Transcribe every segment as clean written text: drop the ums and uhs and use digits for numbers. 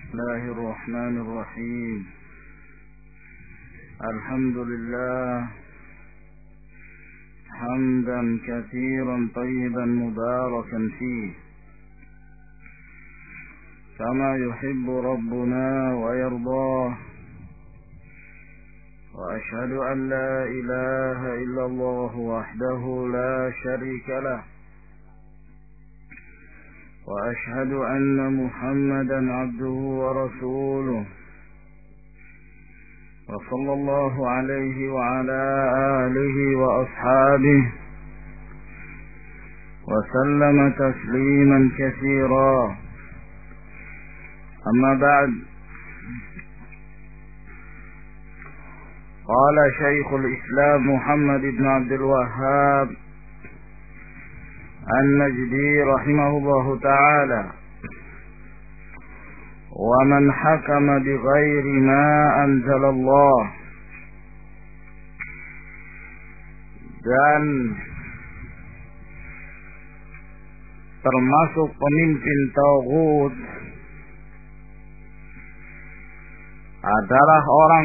الله الرحمن الرحيم. الحمد لله حمدا كثيرا طيبا مباركا فيه كما يحب ربنا ويرضاه، وأشهد أن لا إله إلا الله وحده لا شريك له، وأشهد أن محمدا عبده ورسوله، وصلى الله عليه وعلى آله وأصحابه وسلم تسليما كثيرا. أما بعد، قال شيخ الإسلام محمد بن عبد الوهاب النجدي رحمه الله تعالى: ومن حكم بغير ما أنزل الله. Dan termasuk pemimpin taghut adalah orang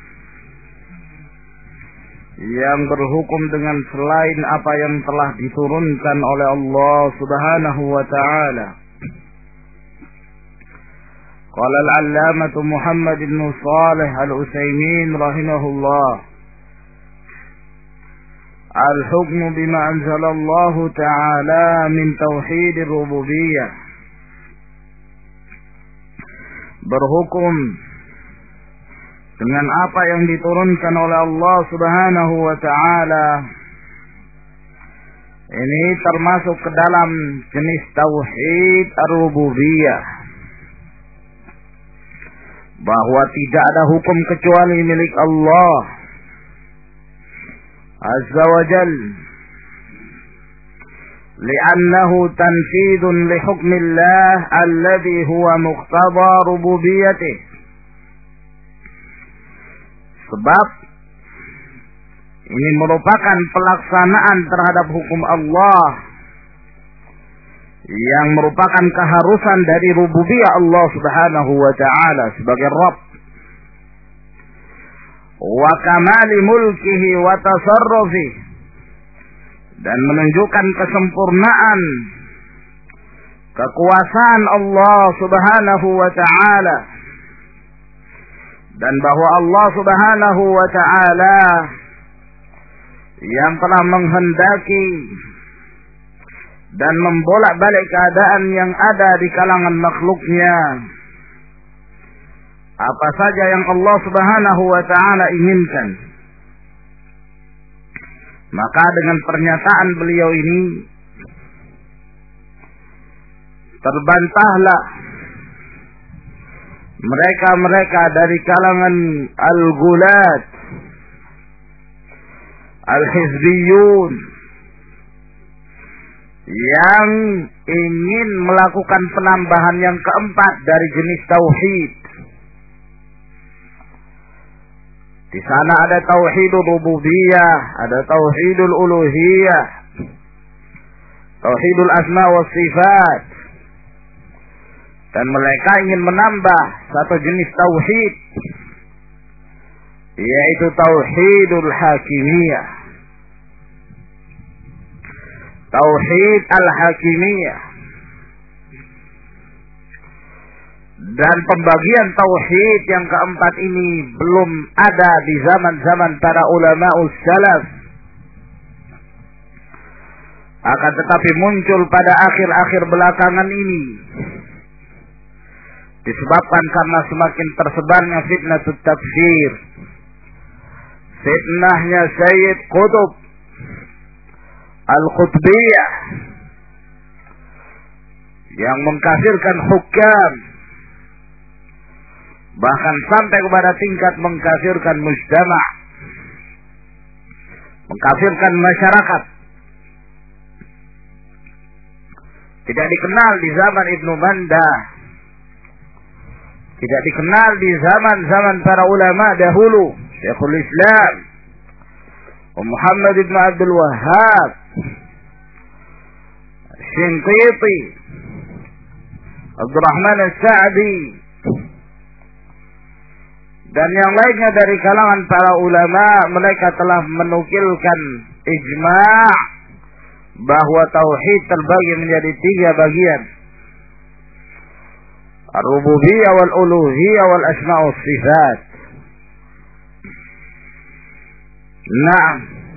yang berhukum dengan selain apa yang telah diturunkan oleh Allah Subhanahu wa ta'ala. Qala al-allamah Muhammad bin Shalih al-Utsaimin rahimahullah: al-hukmu bima anzala Allah ta'ala min tauhid ar-rububiyyah. Berhukum dengan apa yang diturunkan oleh Allah Subhanahu wa ta'ala ini termasuk ke dalam jenis tauhid ar-rububiyah, bahwa tidak ada hukum kecuali milik Allah Azza wa Jal, li'annahu tanfidun li hukmillah alladhi huwa muqtada rububiyyatih. Sebab ini merupakan pelaksanaan terhadap hukum Allah yang merupakan keharusan dari rububiyah Allah Subhanahu wa ta'ala sebagai Rabb, wa kamali mulkihi wa tasarrufi, dan menunjukkan kesempurnaan kekuasaan Allah Subhanahu wa ta'ala, dan bahwa Allah Subhanahu wa ta'ala yang telah menghendaki dan membolak-balik keadaan yang ada di kalangan makhluknya, apa saja yang Allah Subhanahu wa ta'ala inginkan. Maka dengan pernyataan beliau ini terbantahlah mereka-mereka dari kalangan al-gulat, al-hizbiyun, yang ingin melakukan penambahan yang keempat dari jenis tauhid. Di sana ada tauhidul rububiyah, ada tauhidul uluhiyah, tauhidul asma wa sifat, dan mereka ingin menambah satu jenis tauhid, yaitu tauhidul hakimiyah, tauhid al-hakimiyah. Dan pembagian tauhid yang keempat ini belum ada di zaman-zaman para ulama'us salaf, akan tetapi muncul pada akhir-akhir belakangan ini disebabkan karena semakin tersebarnya fitnatut takfir, fitnahnya Sayyid Qutb al-Qutbiyah yang mengkafirkan hukam, bahkan sampai kepada tingkat mengkafirkan mujtama', mengkafirkan masyarakat. Tidak dikenal di zaman Ibnu Mandah, tidak dikenal di zaman-zaman para ulama dahulu, Syekhul Islam Muhammad ibn Abdul Wahhab, Shinqiti, Abdurrahman As-Sa'di, dan yang lainnya dari kalangan para ulama, mereka telah menukilkan ijma' bahwa tauhid terbagi menjadi 3 bagian. Ar-rububiyyah wal uluhiyyah wal asma' was sifat. Naam.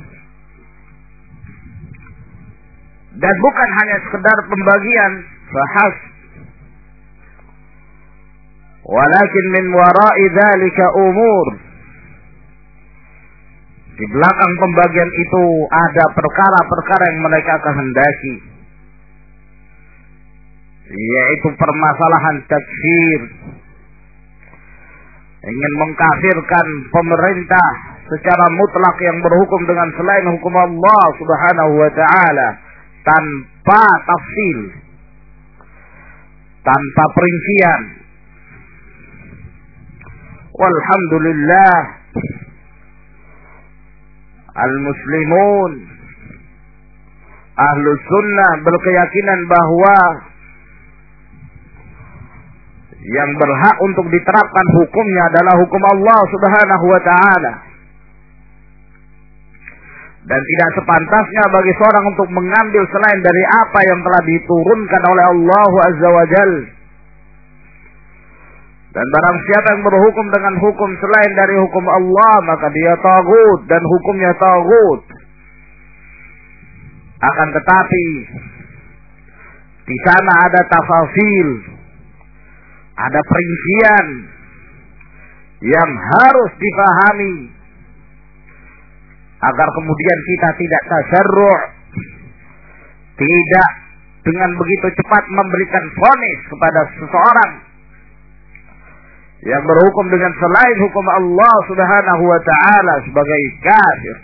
Dan bukan hanya sekedar pembagian fahas, walakin min wara'i dzalika umur. Di belakang pembagian itu ada perkara-perkara yang mereka kehendaki, yaitu permasalahan takfir, ingin mengkafirkan pemerintah secara mutlak yang berhukum dengan selain hukum Allah Subhanahu wa ta'ala, tanpa tafsil, tanpa perincian. Walhamdulillah, al-muslimun ahlus sunnah berkeyakinan bahwa yang berhak untuk diterapkan hukumnya adalah hukum Allah Subhanahu wa ta'ala, dan tidak sepantasnya bagi seorang untuk mengambil selain dari apa yang telah diturunkan oleh Allah Azza wa Jalla. Dan barang siapa yang berhukum dengan hukum selain dari hukum Allah, maka dia taghut dan hukumnya taghut. Akan tetapi di sana ada tafasil, ada perincian yang harus dipahami agar kemudian kita tidak tasyarru', tidak dengan begitu cepat memberikan vonis kepada seseorang yang berhukum dengan selain hukum Allah Subhanahu wa ta'ala sebagai kafir.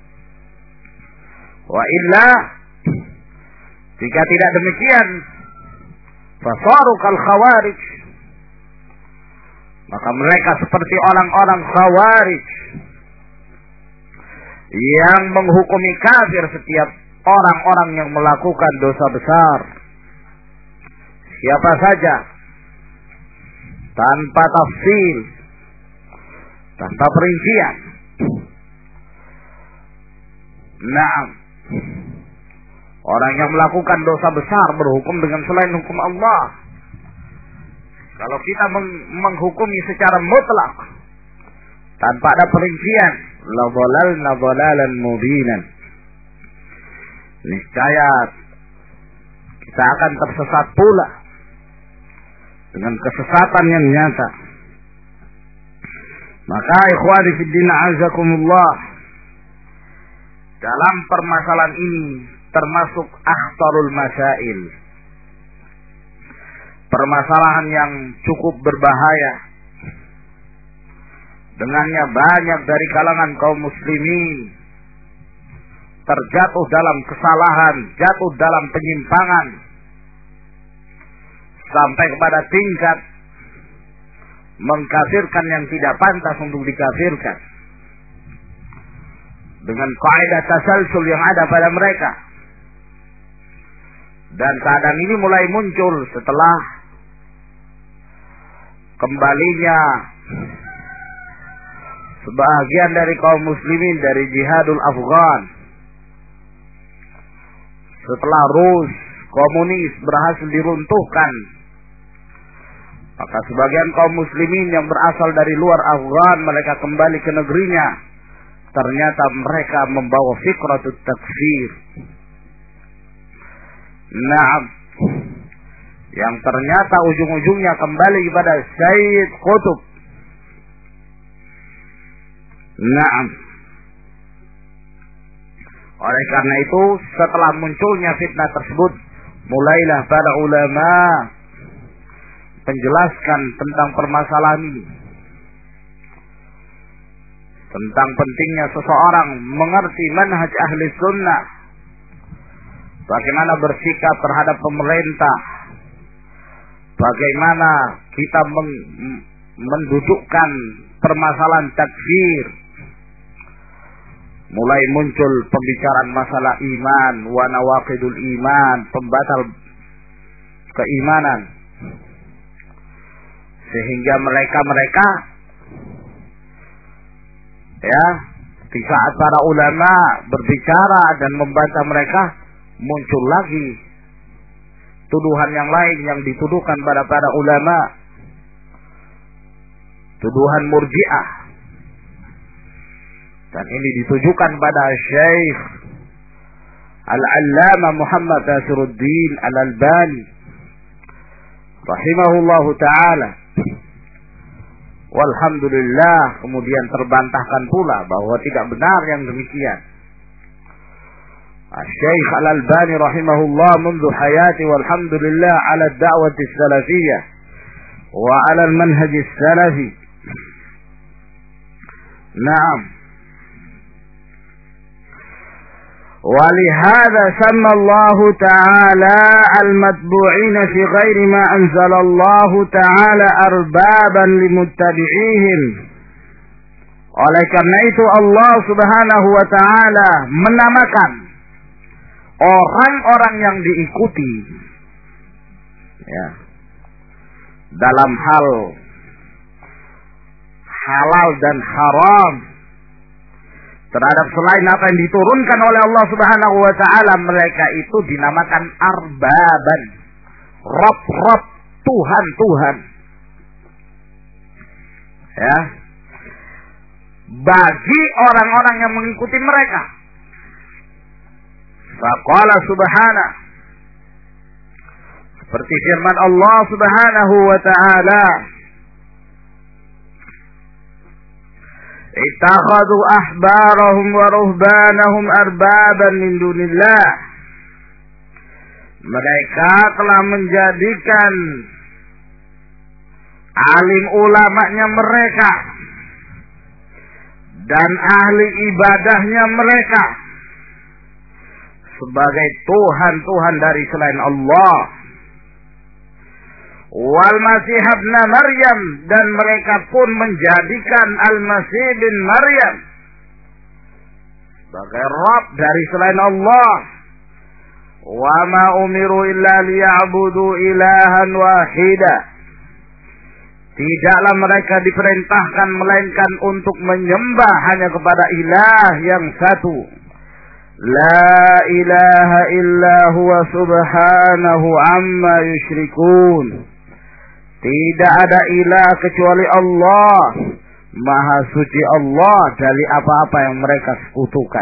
Wa illa, jika tidak demikian, fasaru kal khawarij, maka mereka seperti orang-orang khawarij yang menghukumi kafir setiap orang-orang yang melakukan dosa besar, siapa saja, tanpa tafsir, tanpa perincian. Naam, orang yang melakukan dosa besar berhukum dengan selain hukum Allah. Kalau kita menghukumi secara mutlak tanpa ada perincian, la dhalalna dhalalan mubinan, niscaya kita akan tersesat pula dengan kesesatan yang nyata. Maka ikhwani fid din azakumullah, dalam permasalahan ini termasuk akhtarul masail, permasalahan yang cukup berbahaya. Dengannya banyak dari kalangan kaum muslimin terjatuh dalam kesalahan, jatuh dalam penyimpangan, sampai kepada tingkat mengkafirkan yang tidak pantas untuk dikafirkan dengan kaidah tasalsul yang ada pada mereka. Dan keadaan ini mulai muncul setelah kembalinya sebagian dari kaum muslimin dari jihadul Afghan, setelah Rus komunis berhasil diruntuhkan, maka sebagian kaum muslimin yang berasal dari luar Afghan, mereka kembali ke negerinya. Ternyata mereka membawa fikratut takfir. Naam, yang ternyata ujung-ujungnya kembali kepada Sayyid Qutb. Naam. Oleh karena itu, setelah munculnya fitnah tersebut, mulailah para ulama menjelaskan tentang permasalahan ini, tentang pentingnya seseorang mengerti manhaj ahli sunnah, bagaimana bersikap terhadap pemerintah, bagaimana kita mendudukkan permasalahan takfir. Mulai muncul pembicaraan masalah iman, wa nawaqidul iman, pembatal keimanan, sehingga mereka Ya, di saat para ulama berbicara dan membantah mereka, muncul lagi tuduhan yang lain yang dituduhkan pada para ulama, tuduhan murji'ah. Dan ini ditujukan pada Syekh Al-Allamah Muhammad Nasiruddin Al-Albani rahimahullahu ta'ala. Walhamdulillah, kemudian terbantahkan pula bahwa tidak benar yang demikian. Syekh Al-Albani rahimahullah منذ hayati walhamdulillah ala ad-da'wati as-salafiyyah wa ala al-manhaj as-salafi. Naam. ولهذا سمى الله تعالى المتبوعين في غير ما أنزل الله تعالى أربابا لمتبعيهم. Oleh karena itu Allah Subhanahu wa taala menamakan orang-orang yang diikuti, ya, dalam hal halal dan haram terhadap selain apa yang diturunkan oleh Allah Subhanahu wa taala, mereka itu dinamakan arbaban, rob-rob, Tuhan-Tuhan. Ya. Bagi orang-orang yang mengikuti mereka. Faqala subhanahu, seperti firman Allah Subhanahu wa taala, ittakhadhu ahbarahum wa ruhbanahum arbaban min dunillah. Mereka telah menjadikan alim ulamanya mereka dan ahli ibadahnya mereka sebagai Tuhan-Tuhan dari selain Allah. Wal Masih ibn Maryam, dan mereka pun menjadikan Al-Masih bin Maryam sebagai Rabb dari selain Allah. Wa ma umiru illa liya'budu ilahan wahida. Tidaklah mereka diperintahkan melainkan untuk menyembah hanya kepada ilah yang satu. La ilaha illa huwa subhanahu amma yusyrikun. Tidak ada ilah kecuali Allah. Maha suci Allah dari apa-apa yang mereka sekutukan.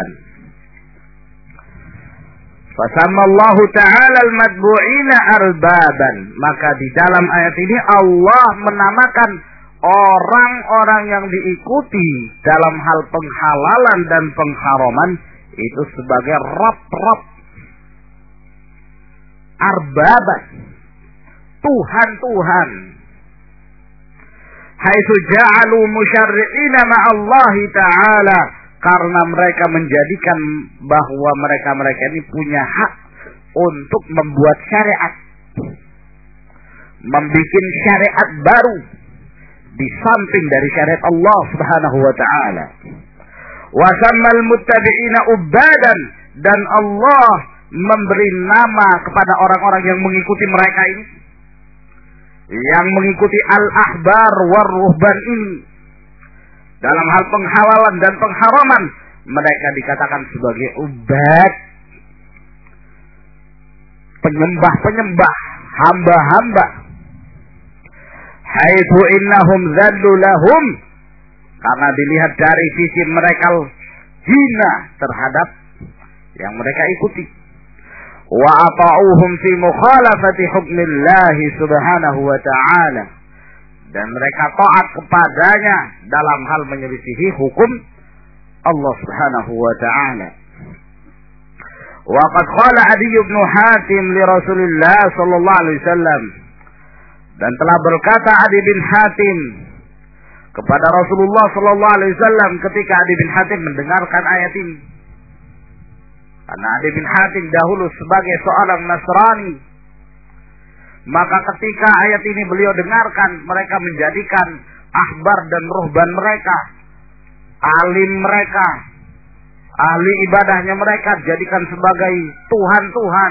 Fasammallahu ta'ala al-matbu'ina arbaban. Maka di dalam ayat ini Allah menamakan orang-orang yang diikuti dalam hal penghalalan dan pengharaman itu sebagai Rabb-Rabb, arbaban, Tuhan-Tuhan. Haitsu ja'alu musyarri'ina ma'allahi ta'ala, karena mereka menjadikan bahwa mereka ini punya hak untuk membuat syariat, membikin syariat baru di samping dari syariat Allah Subhanahu wa taala. Wa sammal muttabi'ina ubadan, dan Allah memberi nama kepada orang-orang yang mengikuti mereka ini, yang mengikuti al-ahbar war-ruhban ini dalam hal penghalalan dan pengharaman, mereka dikatakan sebagai ubad, penyembah-penyembah, hamba-hamba. Haitsu innahum dzallu lahum, karena dilihat dari sisi mereka hina terhadap yang mereka ikuti. Wa ata'uhum fi mukhalafati hukmillahi subhanahu wa ta'ala, dan mereka taat kepadanya dalam hal menyelisihi hukum Allah Subhanahu wa ta'ala. Wa qad qala Adi bin Hatim li Rasulillah sallallahu alaihi wasallam, dan telah berkata Adi bin Hatim kepada Rasulullah sallallahu alaihi wasallam ketika Adi bin Hatim mendengarkan ayat ini. Karena Adi bin Hatim dahulu sebagai seorang Nasrani, maka ketika ayat ini beliau dengarkan, mereka menjadikan ahbar dan ruhban mereka, alim mereka, ahli ibadahnya mereka jadikan sebagai Tuhan-Tuhan.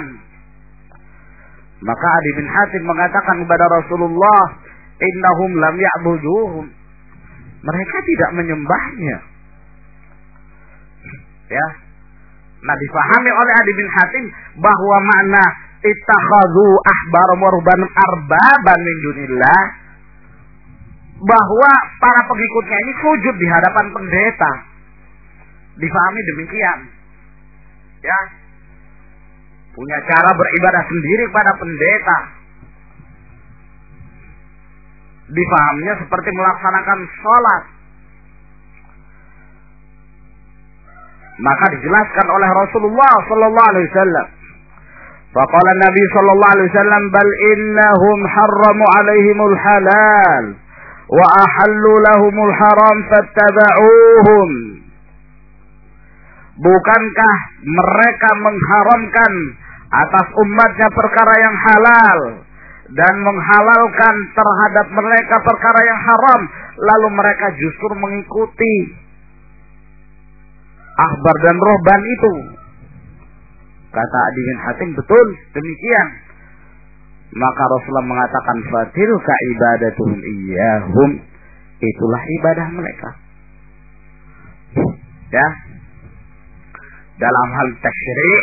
Maka Adi bin Hatim mengatakan kepada Rasulullah, innahum lam ya'buduhum, mereka tidak menyembahnya, Ya. Nah, difahami oleh Adi bin Hatim bahwa makna ittakhadhu ahbarum wa ruhbanan arbaban min dunillah, bahwa para pengikutnya ini sujud di hadapan pendeta. Difahami demikian. Ya. Punya cara beribadah sendiri pada pendeta. Difahaminya seperti melaksanakan sholat. Maka dijelaskan oleh Rasulullah sallallahu alaihi wasallam. Faqala Nabi sallallahu alaihi wasallam, bal innahum harramu alaihimul halal wa ahallu lahumul haram fattaba'uhum. Bukankah mereka mengharamkan atas umatnya perkara yang halal dan menghalalkan terhadap mereka perkara yang haram, lalu mereka justru mengikuti ahbar dan ruhban itu? Kata Adi bin Hatim, betul demikian. Maka Rasulullah mengatakan, fatilka ibadatuhum iyyahum, itulah ibadah mereka. Ya, dalam hal tasyri',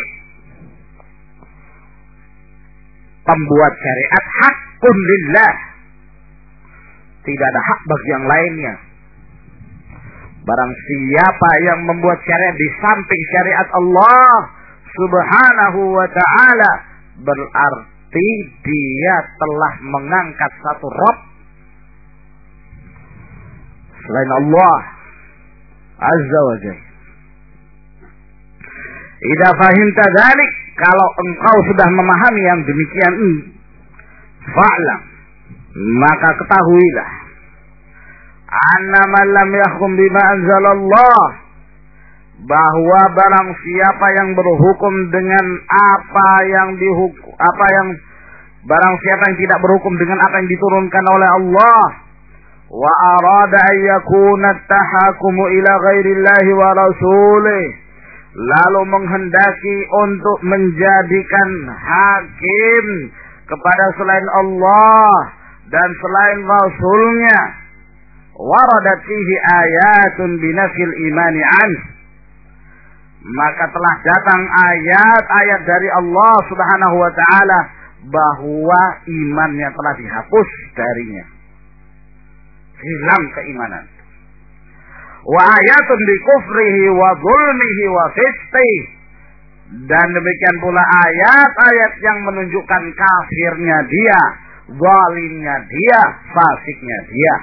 pembuat syariat hakun lillah, tidak ada hak bagi yang lainnya. Barang siapa yang membuat syariat di samping syariat Allah subhanahu wa ta'ala, berarti dia telah mengangkat satu Rabb selain Allah azza wa jalla. Idza fahimta dzalik, kalau engkau sudah memahami yang demikian ini, fa'lam, maka ketahuilah, anna man lam yahkum bima anzalallah, bahwa barang siapa yang berhukum dengan barang siapa yang tidak berhukum dengan apa yang diturunkan oleh Allah, wa arada an yakuna at-tahakumu ila ghairillahi wa rasulih, lalu menghendaki untuk menjadikan hakim kepada selain Allah dan selain Rasulnya, waradat fihi ayatun binafil imani anhu, maka telah datang ayat-ayat dari Allah subhanahu wa ta'ala bahwa imannya telah dihapus darinya, hilang keimanan. Wa ayatun bi kufrihi wa zulmihi wa fisqihi, dan demikian pula ayat-ayat yang menunjukkan kafirnya dia, zalimnya dia, fasiknya dia.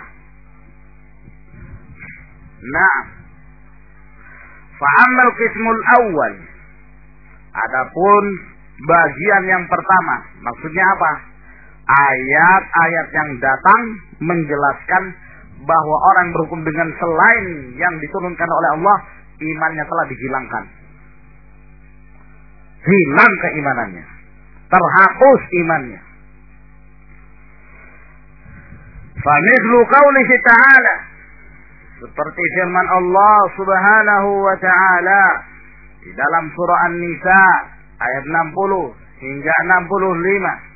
Nah, fa'amal qismul awal, adapun bagian yang pertama, maksudnya apa? Ayat-ayat yang datang menjelaskan bahwa orang berhukum dengan selain yang diturunkan oleh Allah, imannya telah dihilangkan. Hilang keimanannya, terhapus imannya. Famithlu qaulihi ta'ala, seperti firman Allah subhanahu wa ta'ala di dalam surah An-Nisa ayat 60 hingga 65.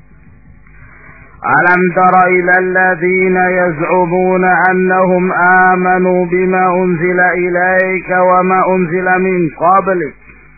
Alam tara ilal ladzina yaz'umuna annahum amanu bima unzila ilaika wa ma unzila min qablik.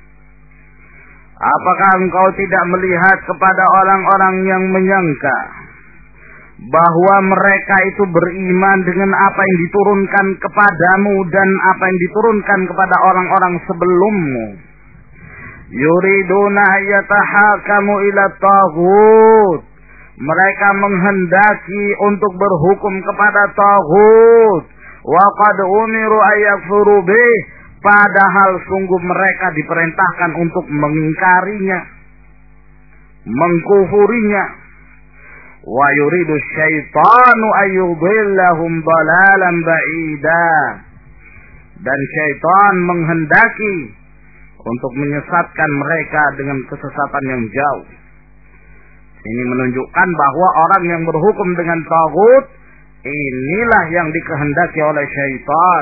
Apakah engkau tidak melihat kepada orang-orang yang menyangka bahwa mereka itu beriman dengan apa yang diturunkan kepadamu dan apa yang diturunkan kepada orang-orang sebelummu? Yuriduna ayyatahakamu ila taghut, mereka menghendaki untuk berhukum kepada taghut. Wa qad umiru ayyakfuru bih, padahal sungguh mereka diperintahkan untuk mengingkarinya, mengkufurinya. Wa yuridu syaitanu ayyudhillahum dalalan ba'ida, dan syaitan menghendaki untuk menyesatkan mereka dengan kesesatan yang jauh. Ini menunjukkan bahwa orang yang berhukum dengan taghut, inilah yang dikehendaki oleh syaitan.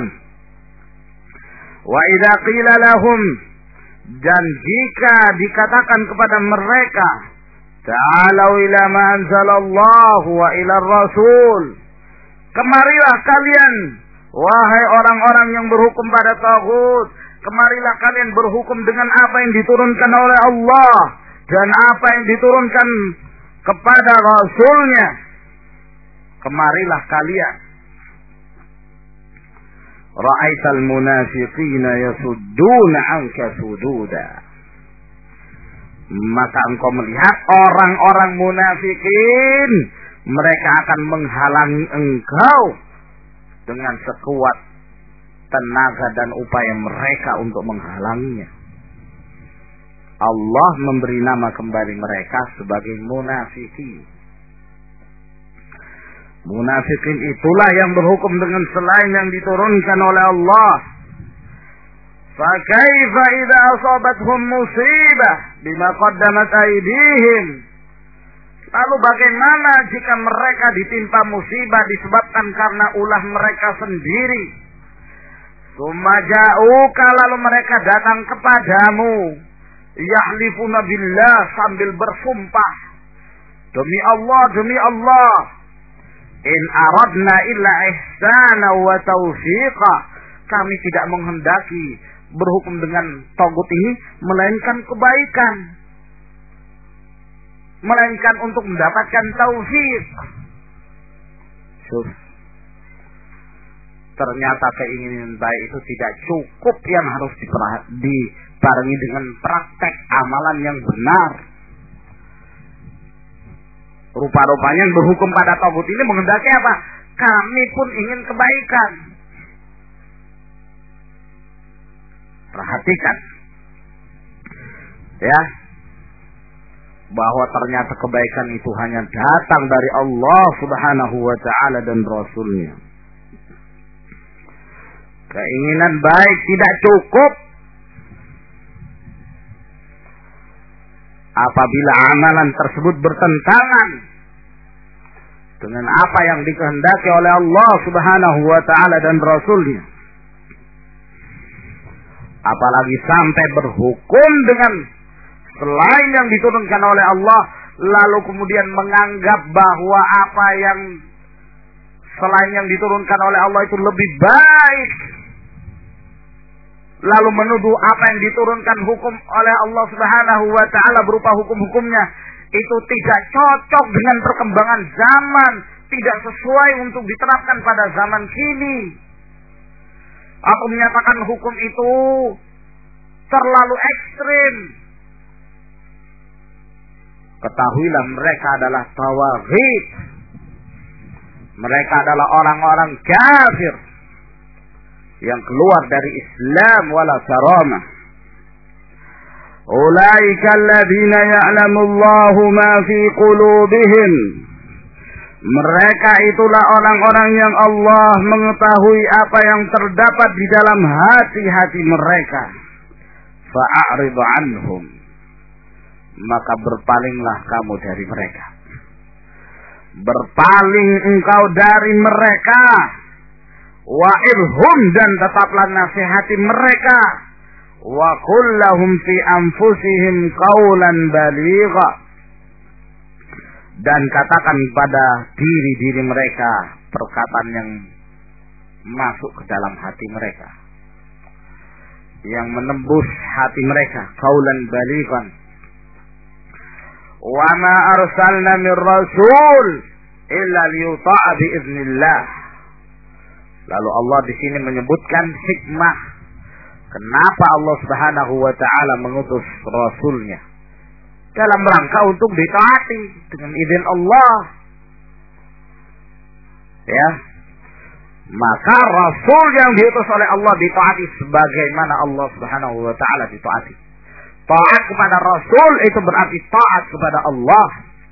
Wa idza qila lahum, dan jika dikatakan kepada mereka, ta'alau ila ma anzalallahu wa ila rasul, kemarilah kalian wahai orang-orang yang berhukum pada taghut, Kemarilah kalian berhukum dengan apa yang diturunkan oleh Allah dan apa yang diturunkan kepada Rasul-Nya. Kemarilah kalian. Ra'aital munafiqina yasudduna 'anka sududa. Maka engkau melihat orang-orang munafikin, mereka akan menghalangi engkau dengan sekuat tenaga dan upaya mereka untuk menghalanginya. Allah memberi nama kembali mereka sebagai munafikin. Munafikin itulah yang berhukum dengan selain yang diturunkan oleh Allah. فَكَيْفَ إِذَا أَصَابَتْهُمْ مُصِيبَةٌ بِمَا قَدَّمَتْ أَيْدِيهِمْ. Lalu bagaimana jika mereka ditimpa musibah disebabkan karena ulah mereka sendiri? Tsumma ja'uka, lalu mereka datang kepadamu, yahlifuna billah, sambil bersumpah, demi Allah, in aradna illa ihsana wa taufiqa, kami tidak menghendaki berhukum dengan tagut ini melainkan kebaikan, melainkan untuk mendapatkan taufik. Ternyata keinginan baik itu tidak cukup, yang harus dibarengi dengan praktek amalan yang benar. Rupa-rupanya yang berhukum pada tagut ini menghendaki apa? Kami pun ingin kebaikan. Perhatikan, ya, bahwa ternyata kebaikan itu hanya datang dari Allah Subhanahu wa Ta'ala dan Rasul-Nya. Keinginan baik tidak cukup apabila amalan tersebut bertentangan dengan apa yang dikehendaki oleh Allah Subhanahu wa Ta'ala dan Rasul-Nya. Apalagi sampai berhukum dengan selain yang diturunkan oleh Allah, lalu kemudian menganggap bahwa apa yang selain yang diturunkan oleh Allah itu lebih baik, lalu menuduh apa yang diturunkan hukum oleh Allah Subhanahu wa Ta'ala berupa hukum-hukumnya itu tidak cocok dengan perkembangan zaman, tidak sesuai untuk diterapkan pada zaman kini. Atau menyatakan hukum itu terlalu ekstrim. Ketahuilah mereka adalah tawaghit. Mereka adalah orang-orang kafir yang keluar dari Islam wala karamah. Ulaika alladziina ya'lamu Allahu ma fi qulubihim. Mereka itulah orang-orang yang Allah mengetahui apa yang terdapat di dalam hati-hati mereka. Fa'arid anhum, maka berpalinglah kamu dari mereka. Berpaling engkau dari mereka. Wa'irhum, dan tetaplah nasihati mereka. Wa qul lahum fi anfusihim qawlan baligha, dan katakan pada diri-diri mereka perkataan yang masuk ke dalam hati mereka, yang menembus hati mereka. Qawlan balighan. Wa ma arsalna min rasul illa liyuta'a biiznillah. Lalu Allah di sini menyebutkan hikmah kenapa Allah Subhanahu wa Ta'ala mengutus Rasulnya, dalam rangka untuk ditaati dengan izin Allah. Ya, maka Rasul yang diutus oleh Allah ditaati sebagaimana Allah Subhanahu wa Ta'ala ditaati. Taat kepada Rasul itu berarti taat kepada Allah.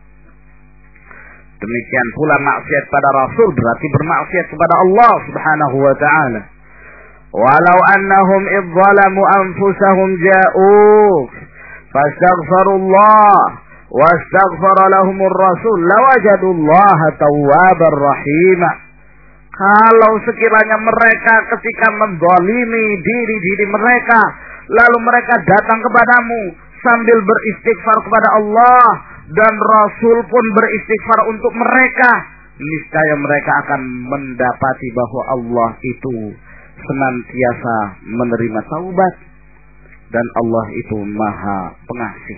Demikian pula maksiat pada Rasul berarti bermaksiat kepada Allah Subhanahu wa Ta'ala. Walau annahum idh zalamu anfusahum ja'uk fastaghfirullah wastaghfara lahumur rasul lawajadullaha tawwabar rahima. Kalau sekiranya mereka ketika menzalimi diri mereka, lalu mereka datang kepadamu sambil beristighfar kepada Allah, dan Rasul pun beristighfar untuk mereka, niscaya mereka akan mendapati bahwa Allah itu senantiasa menerima taubat, dan Allah itu Maha Pengasih.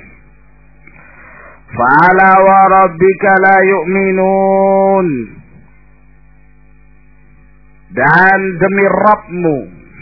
Fala wa rabbika la yu'minun, dan demi Rabbmu,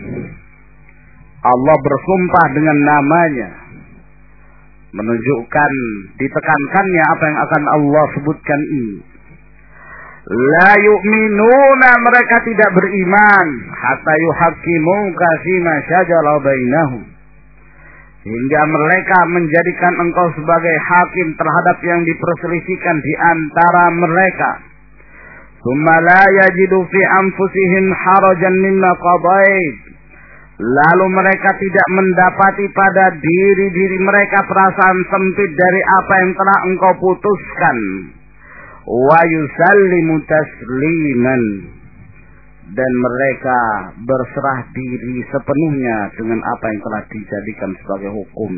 Allah bersumpah dengan namanya, menunjukkan ditekankannya apa yang akan Allah sebutkan ini. La yu'minuna, mereka tidak beriman, hatta yuhaqqimuka fima syajara bainahum, hingga mereka menjadikan engkau sebagai hakim terhadap yang diperselisihkan di antara mereka. Tsumma la yajidu fi anfusihim harajan mimma qadait, lalu mereka tidak mendapati pada diri-diri mereka perasaan sempit dari apa yang telah engkau putuskan. Wa yusallimu tasliman, dan mereka berserah diri sepenuhnya dengan apa yang telah dijadikan sebagai hukum.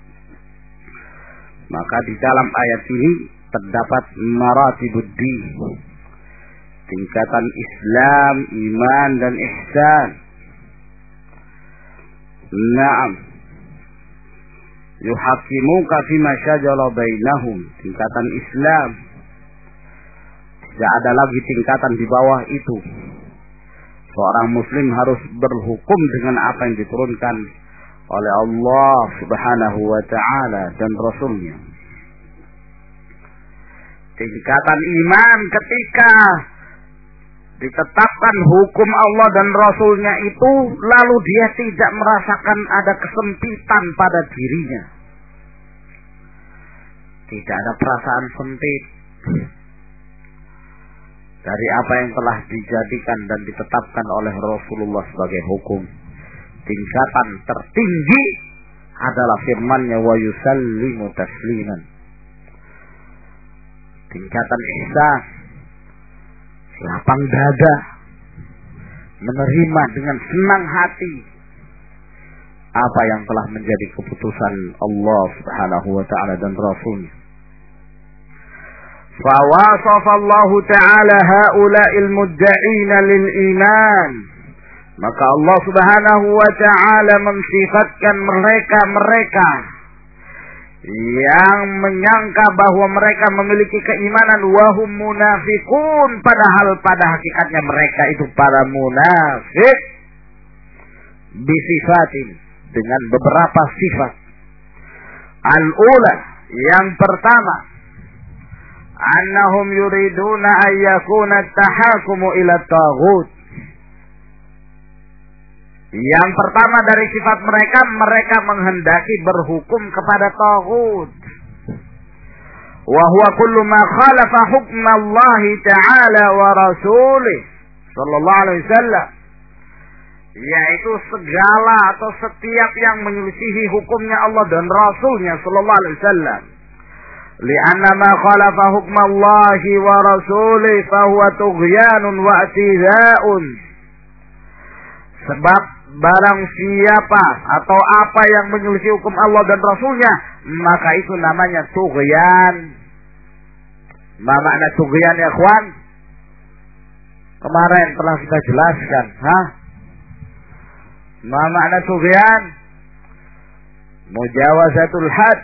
Maka di dalam ayat ini terdapat maratibuddin, tingkatan Islam, iman, dan ihsan. Naam, yuhakimuka fima syajara bainahum, tingkatan Islam. Tidak ada lagi tingkatan di bawah itu. Seorang muslim harus berhukum dengan apa yang diturunkan oleh Allah Subhanahu wa ta'ala dan Rasulnya. Tingkatan iman ketika ditetapkan hukum Allah dan Rasulnya itu, lalu dia tidak merasakan ada kesempitan pada dirinya. Tidak ada perasaan sempit dari apa yang telah dijadikan dan ditetapkan oleh Rasulullah sebagai hukum. Tingkatan tertinggi adalah firman-Nya, wa yusallimu tasliman. Tingkatan ihsan, lapang dada, menerima dengan senang hati apa yang telah menjadi keputusan Allah Subhanahu wa ta'ala dan Rasulnya. Fawasafallahu ta'ala ha'ula'il mudda'ina lil iman, maka Allah Subhanahu wa ta'ala mensifatkan mereka yang menyangka bahwa mereka memiliki keimanan, wahum munafiqun, padahal pada hakikatnya mereka itu para munafik, bisifatin, dengan beberapa sifat. Al-ula, yang pertama, annahum yuriduna ayyakuna at-tahakumu ila at-taghut. Yang pertama dari sifat mereka, mereka menghendaki berhukum kepada taghut. Wa huwa kullu ma khalafa hukm Allah ta'ala wa rasulih sallallahu alaihi wasallam, yaitu segala atau setiap yang menyelisihi hukumnya Allah dan Rasulnya sallallahu alaihi wasallam. Li'anna ma khalafa hukm Allah wa rasulih fa huwa tughyanun wa i'tida'un. Sebab barang siapa atau apa yang menyelisih hukum Allah dan Rasulnya, maka itu namanya tughyan. Ma makna tughyan ya ikhwan? Kemarin telah kita jelaskan. Ma makna tughyan? Mujawazatul had,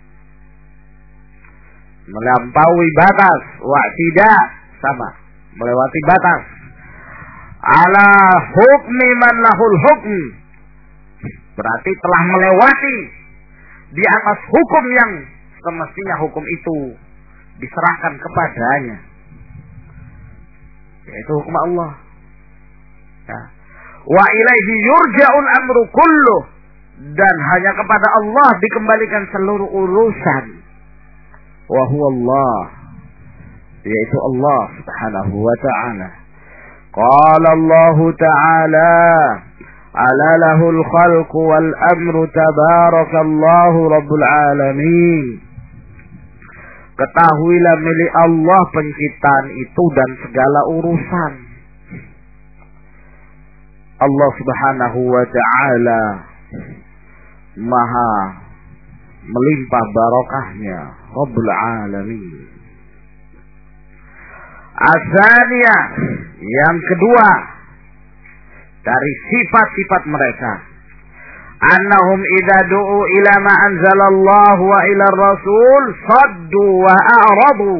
melampaui batas. Wa'tida, sama, melewati batas. Ala hukmi man lahul hukm, berarti telah melewati di atas hukum yang semestinya hukum itu diserahkan kepadanya, yaitu hukum Allah. Wa ilaihi yurja'ul amru kulluh, dan hanya kepada Allah dikembalikan seluruh urusan. Wa huwa Allah, yaitu Allah Subhanahu wa ta'ala. Qala Allah ta'ala, ala lahul khalqu wal amru tabarakallahu rabbul alamin. Ketahuilah milik Allah penciptaan itu dan segala urusan. Allah Subhanahu wa ta'ala maha melimpah barakahnya, rabbul alamin. Asalnya, yang kedua, dari sifat-sifat mereka. Annahum idza du'u ila ma anzalallahu wa ila rasul saddu wa a'radu.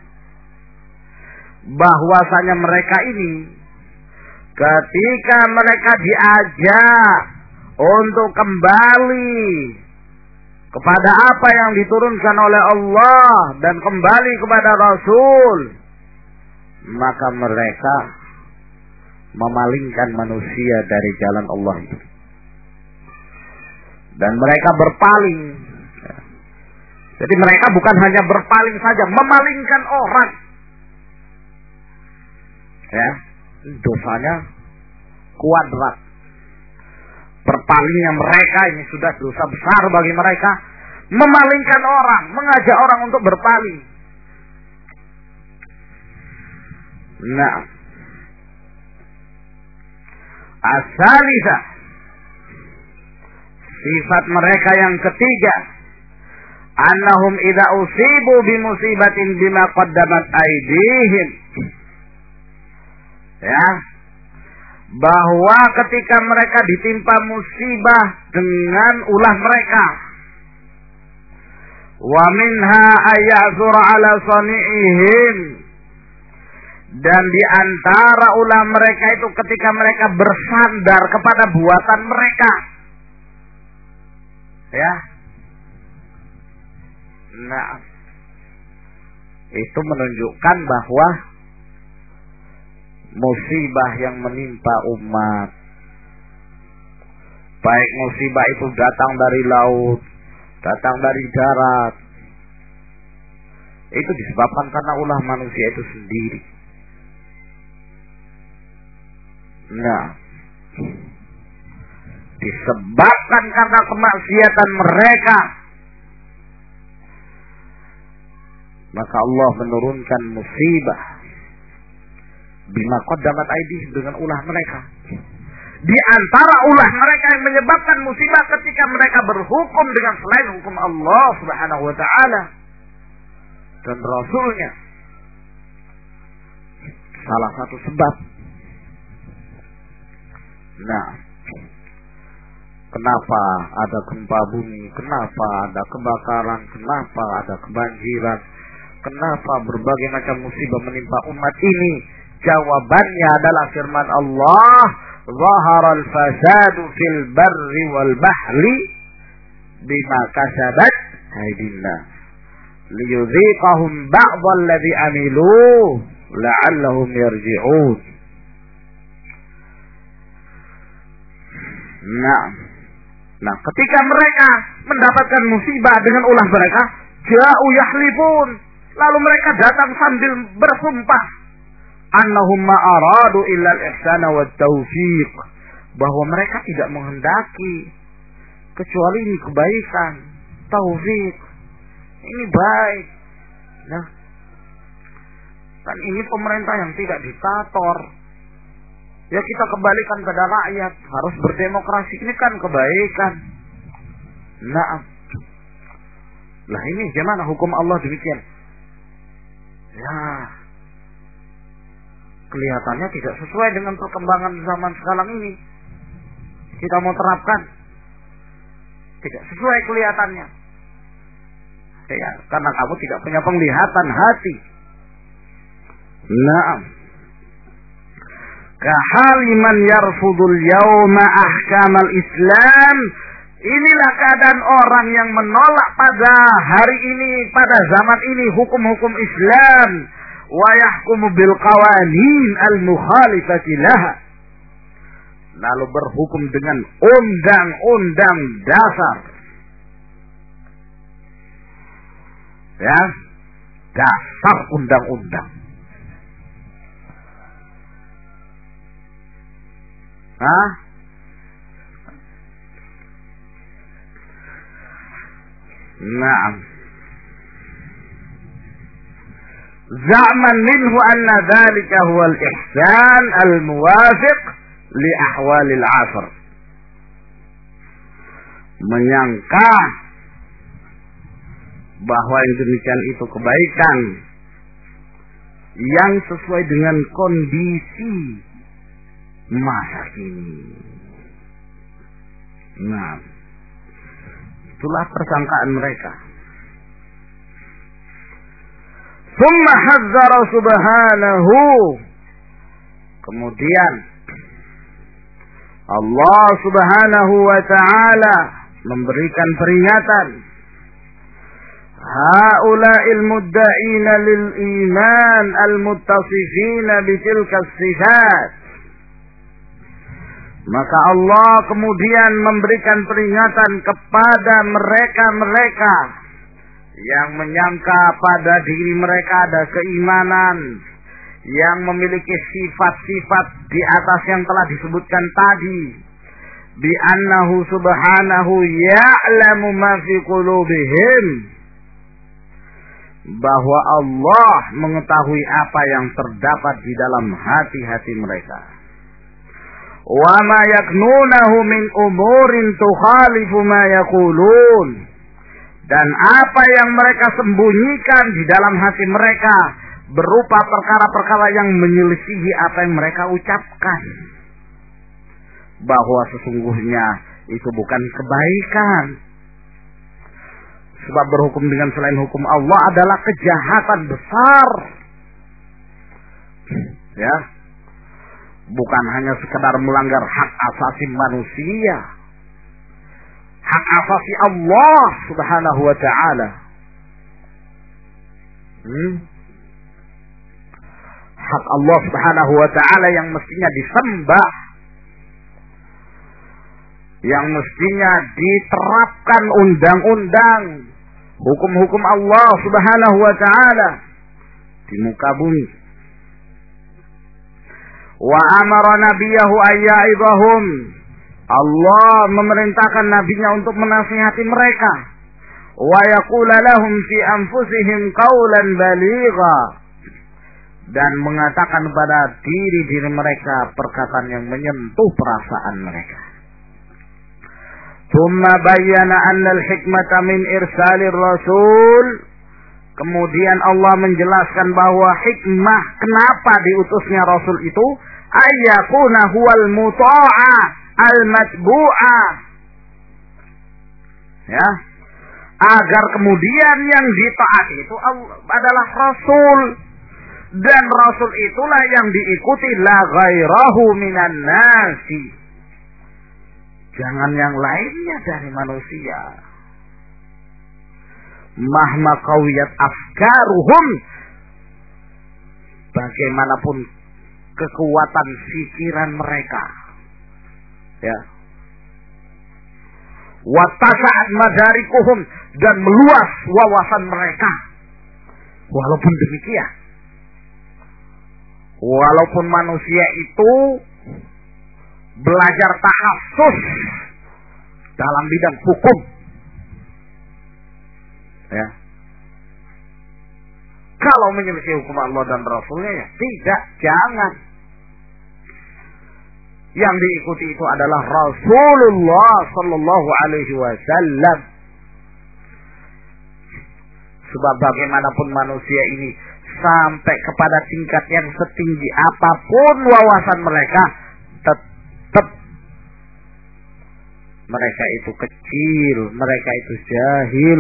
Bahwasanya mereka ini ketika mereka diajak untuk kembali kepada apa yang diturunkan oleh Allah dan kembali kepada Rasul, maka mereka memalingkan manusia dari jalan Allah itu. Dan mereka berpaling. Jadi mereka bukan hanya berpaling saja, memalingkan orang. Ya, dosanya kuadrat. Berpalingnya mereka ini sudah dosa besar bagi mereka. Memalingkan orang, mengajak orang untuk berpaling. Nah, as-salisah, sifat mereka yang ketiga, annahum idza usibu bimusibatin bima qaddamat aydihim. Ya, bahwa ketika mereka ditimpa musibah dengan ulah mereka, wa minha ayazura ala sani'ihim, dan di antara ulah mereka itu ketika mereka bersandar kepada buatan mereka. Ya. Nah, itu menunjukkan bahwa musibah yang menimpa umat, baik musibah itu datang dari laut, datang dari darat, itu disebabkan karena ulah manusia itu sendiri. Nah, disebabkan karena kemaksiatan mereka, maka Allah menurunkan musibah bima qaddamat aydihim, dengan ulah mereka. Di antara ulah mereka yang menyebabkan musibah ketika mereka berhukum dengan selain hukum Allah Subhanahu wa taala dan Rasulnya. Salah satu sebab. Nah, kenapa ada gempa bumi, kenapa ada kebakaran, kenapa ada kebanjiran, kenapa berbagai macam musibah menimpa umat ini? Jawabannya adalah firman Allah, zaharal fasadu fil barri wal bahri bima kasabat aydinnas liyudhiqahum ba'dal ladzi amilu la'allahum yarji'un. Nah, ketika mereka mendapatkan musibah dengan ulah mereka, ja'u yahlifun, lalu mereka datang sambil bersumpah, annahum ma aradu illa al-ihsana wat taufiq, bahwa mereka tidak menghendaki kecuali ini kebaikan, taufik, ini baik. Nah, kan ini pemerintah yang tidak diktator. Ya, kita kembalikan pada rakyat, harus berdemokrasi, ini kan kebaikan. Nah, lah ini gimana hukum Allah demikian? Ya, kelihatannya tidak sesuai dengan perkembangan zaman sekarang ini. Kita mau terapkan, tidak sesuai kelihatannya. Ya, karena kamu tidak punya penglihatan hati. Naam. Kahaliman yarfudul yawma ahkamal Islam. Inilah keadaan orang yang menolak pada hari ini, pada zaman ini, hukum-hukum Islam. Wa yahkumu bil qawanin al mukhalifati laha, lalu berhukum dengan undang-undang dasar, ya, dasar undang-undang. Naam. Za'man minhu anna dhalika huwa al-ihsan al-muwafiq li ahwalil asr. Menyangka bahwa yang demikian itu kebaikan yang sesuai dengan kondisi masa kini. Nah, itulah persangkaan mereka. Tsumma hazzara subhanahu. Kemudian Allah subhanahu wa ta'ala memberikan peringatan. Haula'il mudda'ina lil iman al-muttasifina bitilka sifat. Maka Allah kemudian memberikan peringatan kepada mereka-mereka yang menyangka pada diri mereka ada keimanan, yang memiliki sifat-sifat di atas yang telah disebutkan tadi. Bi annahu subhanahu ya'lamu ma fi qulubihim. Bahwa Allah mengetahui apa yang terdapat di dalam hati-hati mereka. Wa ma yaknunahu min umurin tukhalifu ma yaqulun. Dan apa yang mereka sembunyikan di dalam hati mereka berupa perkara-perkara yang menyelisihi apa yang mereka ucapkan. Bahwa sesungguhnya itu bukan kebaikan. Sebab berhukum dengan selain hukum Allah adalah kejahatan besar. Ya. Bukan hanya sekedar melanggar hak asasi manusia. Hak asasi Allah subhanahu wa ta'ala. Hak Allah subhanahu wa ta'ala yang mestinya disembah. Yang mestinya diterapkan undang-undang. Hukum-hukum Allah subhanahu wa ta'ala. Di muka bumi. Wa amara nabiyahu ayya'idhahum. Allah memerintahkan nabinya untuk menasihati mereka. Wa yaqula lahum fi anfusihim qawlan baligha. Dan mengatakan pada diri-diri mereka perkataan yang menyentuh perasaan mereka. Tsumma bayyana anna al-hikmata min irsalir rasul. Kemudian Allah menjelaskan bahwa hikmah kenapa diutusnya Rasul itu ayyakuna huwal muta'a al-matbu'a. Ya. Agar kemudian yang ditaati itu adalah Rasul. Dan Rasul itulah yang diikuti la ghairahu minan nasi. Jangan yang lainnya dari manusia. Mahma qawiyat afkaruhum. Bagaimanapun kekuatan pikiran mereka. Ya. Wattasa'at madarikuhum. Dan meluas wawasan mereka. Walaupun demikian. Walaupun manusia itu belajar tahassus dalam bidang hukum. Ya. Kalau menyelisih hukum Allah dan Rasulnya ya tidak, jangan. Yang diikuti itu adalah Rasulullah sallallahu alaihi wasallam. Sebab bagaimanapun manusia ini sampai kepada tingkat yang setinggi apapun wawasan mereka, tetap mereka itu kecil, mereka itu jahil.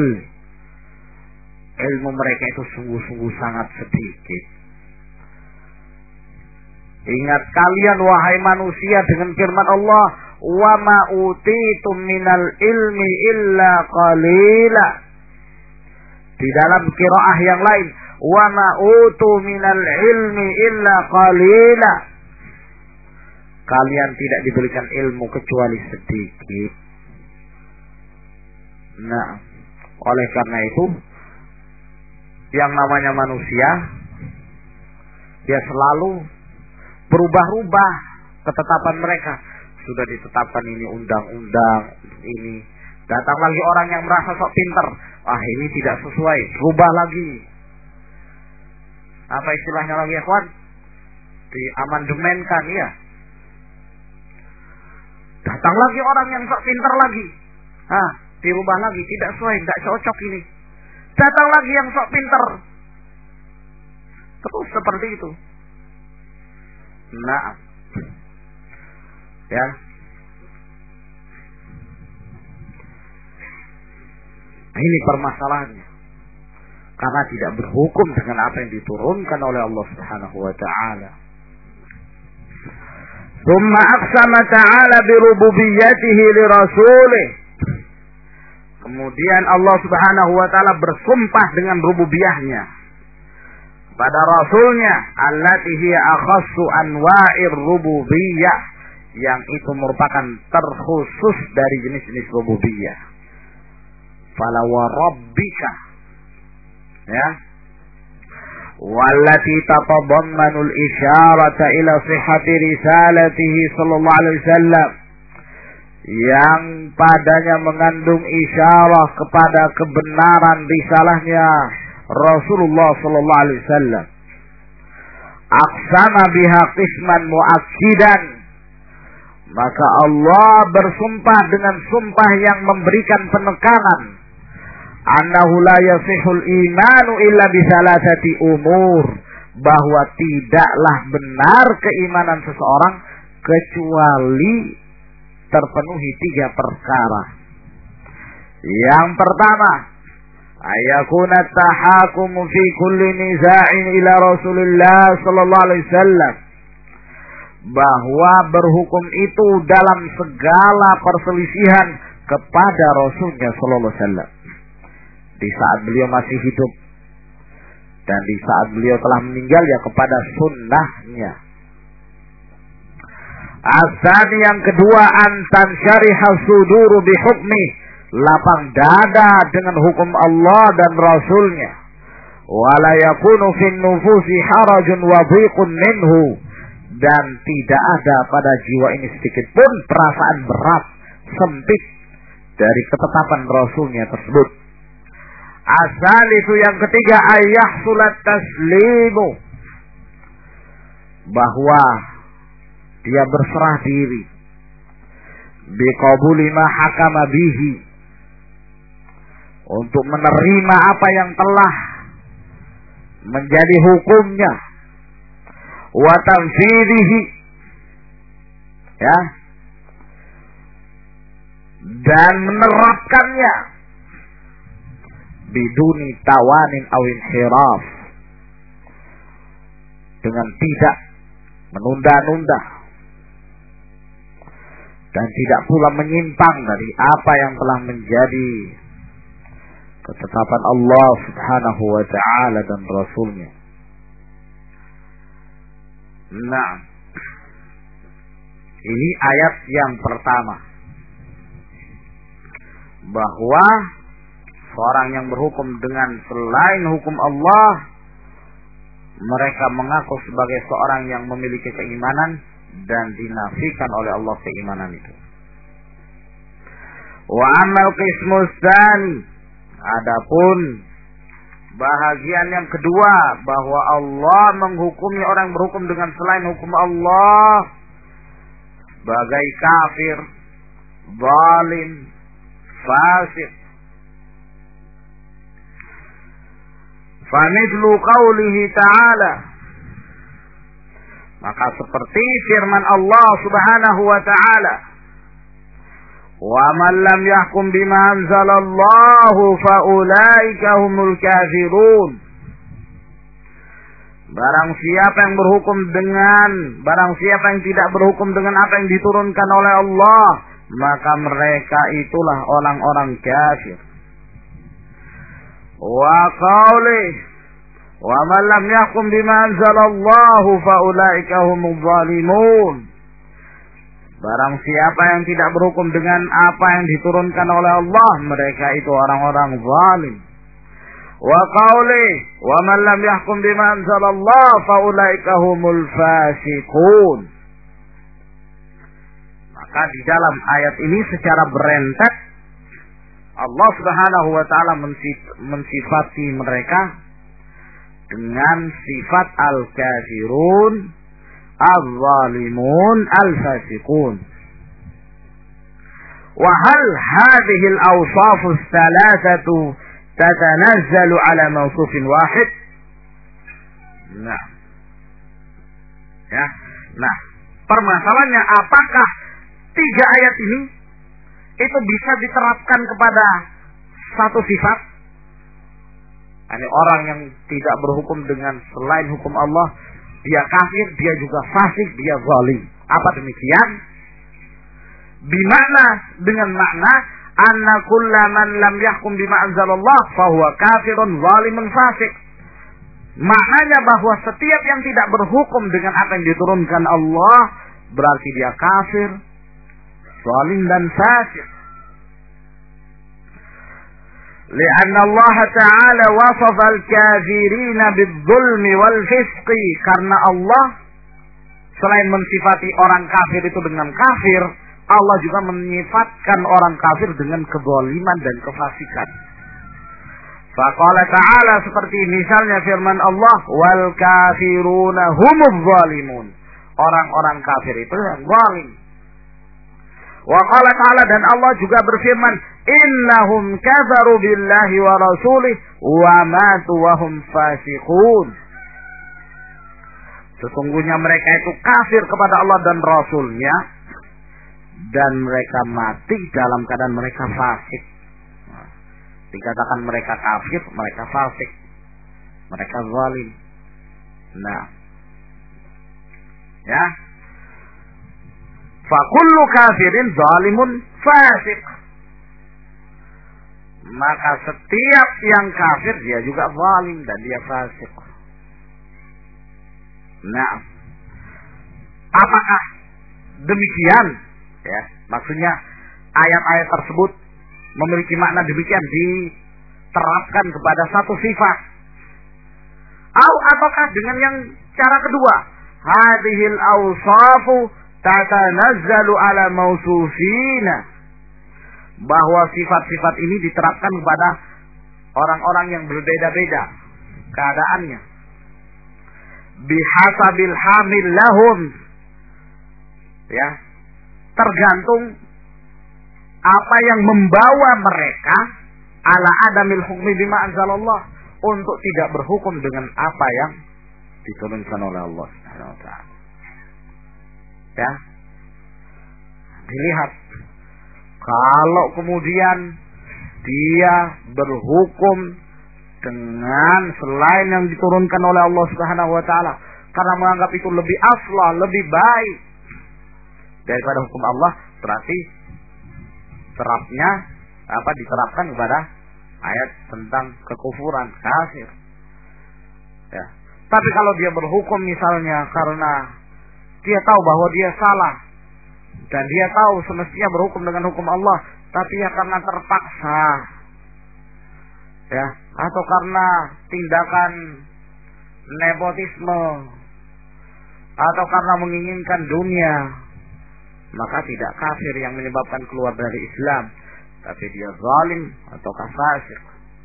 Ilmu mereka itu sungguh-sungguh sangat sedikit. Ingat kalian wahai manusia dengan firman Allah, wa ma utitum minal ilmi illa qalila. Di dalam qiraah yang lain, wa ma utu minal ilmi illa qalila. Kalian tidak diberikan ilmu kecuali sedikit. Nah, oleh karena itu yang namanya manusia dia selalu berubah-ubah ketetapan mereka. Sudah ditetapkan ini undang-undang ini, datang lagi orang yang merasa sok pinter, ini tidak sesuai, rubah lagi. Apa istilahnya lagi ya kawan? Diamandemenkan ya. Datang lagi orang yang sok pinter lagi, dirubah lagi, tidak sesuai, tidak cocok ini. Datang lagi yang sok pinter. Terus seperti itu. Nah, Ya. Ini permasalahannya. Karena tidak berhukum dengan apa yang diturunkan oleh Allah Subhanahu wa taala. Tsumma aqsama ta'ala bi rububiyyatihi li rasulih. Kemudian Allah Subhanahu wa taala bersumpah dengan rububiyahnya pada rasulnya, allati hiya akhassu anwa'ir rububiyyah, yang itu merupakan terkhusus dari jenis-jenis rububiyah. Fala wa rabbika, ya, wallati tatadammanu al-isyarata ila sihhati risalatihi sallallahu alaihi wasallam, yang padanya mengandung isyarah kepada kebenaran risalahnya Rasulullah sallallahu alaihi wasallam. Aqsama biha qisman muakkidan, maka Allah bersumpah dengan sumpah yang memberikan penekanan, annahu la yasihul imanu illa bisalasati umur, bahwa tidaklah benar keimanan seseorang kecuali terpenuhi 3 perkara. Yang pertama, ayakuna tahakum fi kulli niza'in ila Rasulullah sallallahu alaihi wasallam, bahwa berhukum itu dalam segala perselisihan kepada Rasulnya sallallahu alaihi wasallam, di saat beliau masih hidup dan di saat beliau telah meninggal, ya kepada sunnahnya. Asani, yang kedua, antan syariha suduru bihukmi, lapang dada dengan hukum Allah dan Rasulnya. Wala yakunu fin nufusi harajun wa dhiqun minhu, dan tidak ada pada jiwa ini sedikit pun perasaan berat, sempit dari ketetapan Rasulnya tersebut. Asal itu yang ketiga, ayyahsulat taslimu, bahwa dia berserah diri biqabuli ma hakama bihi, untuk menerima apa yang telah menjadi hukumnya, wa tanfidhihi, ya, dan menerapkannya, biduni tawanin aw inhiraf, dengan tidak menunda-nunda dan tidak pula menyimpang dari apa yang telah menjadi ketetapan Allah Subhanahu wa ta'ala dan Rasulnya. Nah, ini ayat yang pertama, bahwa seorang yang berhukum dengan selain hukum Allah, mereka mengaku sebagai seorang yang memiliki keimanan dan dinafikan oleh Allah keimanan itu. Wa amal qismus tsani, adapun bahagian yang kedua, bahwa Allah menghukumi orang berhukum dengan selain hukum Allah sebagai kafir, zalim, fasik. Famithlu qawlihi ta'ala, maka seperti firman Allah Subhanahu wa ta'ala, wa man lam yahkum bima anzalallahu fa ulaika humul kafirun, barang siapa yang tidak berhukum dengan apa yang diturunkan oleh Allah, maka mereka itulah orang-orang kafir. Wa qawli wa man lam yahkum bima anzalallahu fa ulaika humuz zalimun, barang siapa yang tidak berhukum dengan apa yang diturunkan oleh Allah, mereka itu orang-orang zalim. Wa qawli wa man lam yahkum bima anzalallahu fa ulaika humul fasiqun. Maka di dalam ayat ini secara berentet Allah Subhanahu wa ta'ala mensifati mereka dengan sifat al-kafirun, al-zalimun, al-fasiqun. Wa hal hadhihi al-awsaf ats-tsalatsatu tatanazzalu ala mawsufin wahid? Nah, permasalahannya, apakah tiga ayat ini itu bisa diterapkan kepada satu sifat. Ini orang yang tidak berhukum dengan selain hukum Allah, dia kafir, dia juga fasik, dia zalim. Apa demikian? Bimana, dengan makna anna kullaman lam yahkum bima anzalallah fahuwa kafirun zalimun fasik. Maknanya bahwa setiap yang tidak berhukum dengan apa yang diturunkan Allah berarti dia kafir, zalim dan fasik. Lianna Allah Ta'ala wasafa al-kafirin bil-zulmi wal-fisqi. Karena Allah selain mensifati orang kafir itu dengan kafir, Allah juga menyifatkan orang kafir dengan kezaliman dan kefasikan. Faqala Ta'ala, seperti misalnya firman Allah, wal kafiruna humuz zalimun. Orang-orang kafir itu yang zalim. Wa qala Ta'ala, dan Allah juga berfirman, innahum kafaru billahi wa rasulih wa matu wa hum fasiqun. Sesungguhnya mereka itu kafir kepada Allah dan Rasulnya, dan mereka mati dalam keadaan mereka fasik. Dikatakan mereka kafir, mereka fasik, mereka zalim. Nah, ya, fa kullu kafirin zalimun fasik. Maka setiap yang kafir dia juga zalim dan dia fasik. Nah, apakah demikian? Ya, maksudnya ayat-ayat tersebut memiliki makna demikian diterapkan kepada satu sifat. Ataukah dengan yang cara kedua? Hadhil awsafu tatanazzalu ala mausufina. Bahwa sifat-sifat ini diterapkan kepada orang-orang yang berbeda-beda keadaannya. Bihasabil hamil lahum. Ya, tergantung apa yang membawa mereka ala adamil hukmi bima anzalallah, untuk tidak berhukum dengan apa yang diturunkan oleh Allah Subhanahu wa taala. Ya. Dilihat, kalau kemudian dia berhukum dengan selain yang diturunkan oleh Allah Subhanahu wa taala karena menganggap itu lebih aflah, lebih baik daripada hukum Allah, berarti diterapkan kepada ayat tentang kekufuran, kafir. Ya. Tapi kalau dia berhukum misalnya karena dia tahu bahwa dia salah dan dia tahu semestinya berhukum dengan hukum Allah, tapi ya karena terpaksa, ya, atau karena tindakan nepotisme, atau karena menginginkan dunia, maka tidak kafir yang menyebabkan keluar dari Islam, tapi dia zalim atau fasik.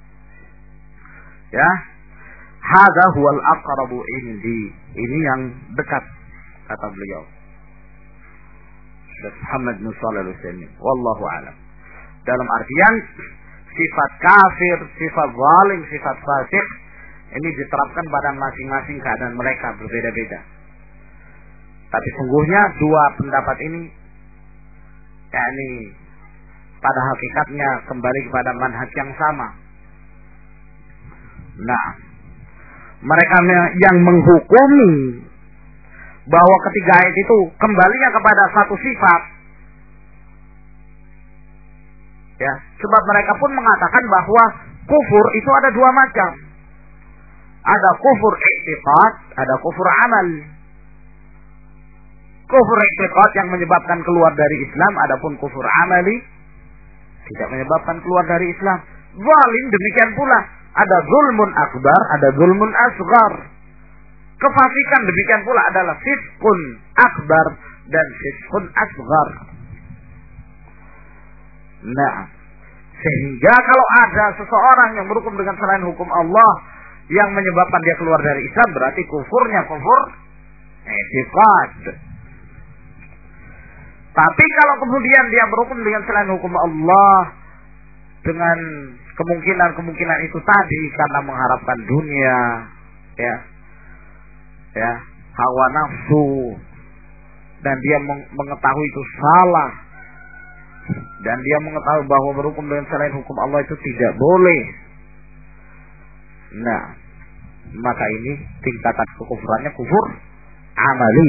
Ya, hadza huwal aqrabu indi. Ini yang dekat, kata beliau Syekh Muhammad bin Shalih Al-Utsaimin. Wallahu a'lam. Dalam artian sifat kafir, sifat zalim, sifat fasik ini diterapkan pada masing-masing keadaan mereka berbeda-beda. Tapi sungguhnya dua pendapat ini, yakni pada hakikatnya kembali kepada manhaj yang sama. Nah, mereka yang menghukumi bahwa ketiga ayat itu kembalinya kepada satu sifat, ya, sebab mereka pun mengatakan bahwa kufur itu ada dua macam. Ada kufur i'tiqad, ada kufur amal. Kufur i'tiqad yang menyebabkan keluar dari Islam, adapun kufur amali tidak menyebabkan keluar dari Islam. Zalim demikian pula, ada zulmun akbar, ada zulmun asghar. Kefasikan demikian pula adalah fiskun akbar dan fiskun asghar. Nah, sehingga kalau ada seseorang yang berhukum dengan selain hukum Allah yang menyebabkan dia keluar dari Islam, berarti kufurnya kufur i'tiqad. Tapi kalau kemudian dia berhukum dengan selain hukum Allah dengan kemungkinan itu tadi karena mengharapkan dunia, ya, hawa nafsu, dan dia mengetahui itu salah, dan dia mengetahui bahwa berhukum dengan selain hukum Allah itu tidak boleh, nah maka ini tingkatan kekufurannya kufur amali.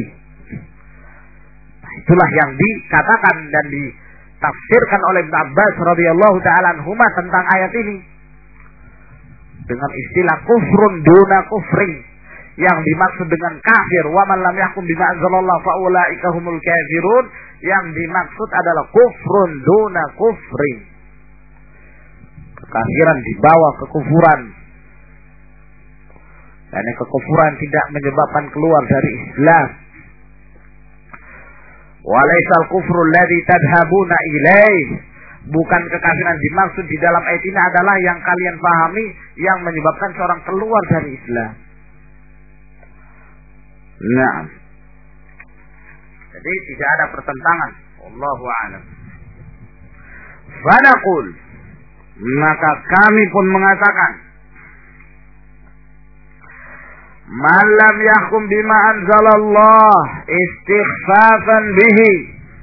Itulah yang dikatakan dan ditafsirkan oleh Ibnu Abbas radhiyallahu taala anhuma tentang ayat ini dengan istilah kufrun duna kufrin, yang dimaksud dengan kafir wa man lam yahkum bima anzalallah fa ulaika humul kafirun, yang dimaksud adalah kufrun duna kufrin, kekafiran di bawah kekufuran, dan kekufuran tidak menyebabkan keluar dari Islam. Walaisal kufrul ladzi tadhabuna ilaih, bukan kekafiran dimaksud di dalam ayat ini adalah yang kalian pahami yang menyebabkan seorang keluar dari Islam. Nah, jadi tidak ada pertentangan. Wallahu a'lam. Fanaqul, maka kami pun mengatakan, man lam yahkum bima anzalallah istighfafan bihi,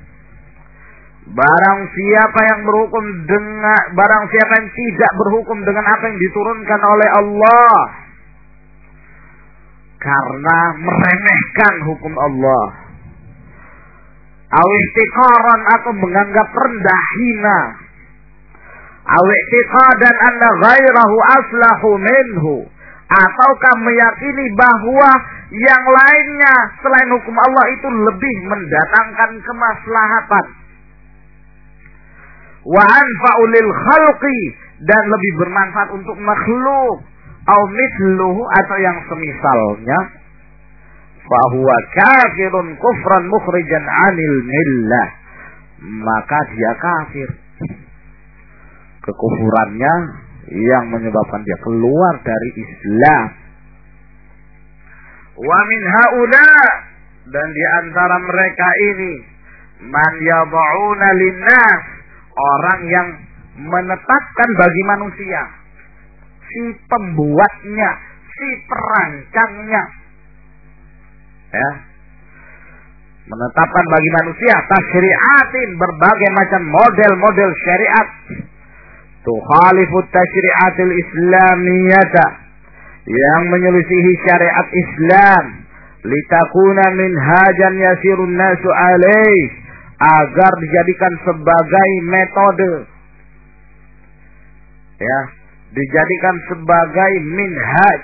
barang siapa yang tidak berhukum dengan apa yang diturunkan oleh Allah karena meremehkan hukum Allah, aw ihtiqaran, atau menganggap rendah, hina, aw i'tiqadan anna ghairahu aslahu minhu, ataukah meyakini bahwa yang lainnya selain hukum Allah itu lebih mendatangkan kemaslahatan, wa anfa'u lil khalqi, dan lebih bermanfaat untuk makhluk, au mithluhu, atau yang semisalnya, fa huwa kafirun kufran mukhrijan 'anil millah, maka dia kafir, kekufurannya yang menyebabkan dia keluar dari Islam. Wa min haula, dan di antara mereka ini, man yad'una linnas, orang yang menetapkan bagi manusia, si pembuatnya, si perancangnya, ya, menetapkan bagi manusia tasyri'atin, berbagai macam model-model syariat, tukhalifut tasyri'atil islamiyata, yang menyelisihi syariat Islam, litakuna minhajan yasirun nasu alaih, agar dijadikan sebagai metode, ya, dijadikan sebagai minhaj,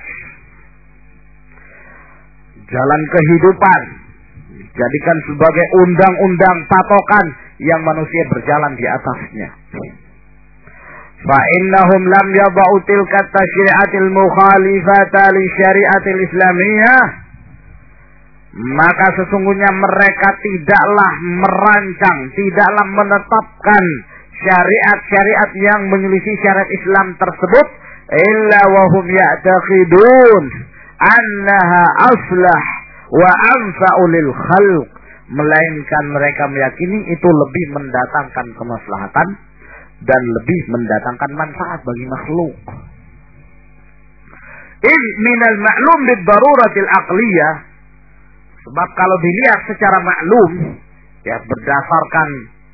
jalan kehidupan, dijadikan sebagai undang-undang patokan yang manusia berjalan di atasnya. Fa innahum lam yad'u tilka tasyri'atil mukhalifata li syari'atil islamiyah, maka sesungguhnya mereka tidaklah merancang, tidaklah menetapkan syariat-syariat yang menyelisih syariat Islam tersebut, illa wahum ya'taqidun annaha aslah wa anfa'u lil khalq, melainkan mereka meyakini itu lebih mendatangkan kemaslahatan dan lebih mendatangkan manfaat bagi makhluk. In minal ma'lum bid daruratil aqliyah, sebab kalau dilihat secara maklum, ya, berdasarkan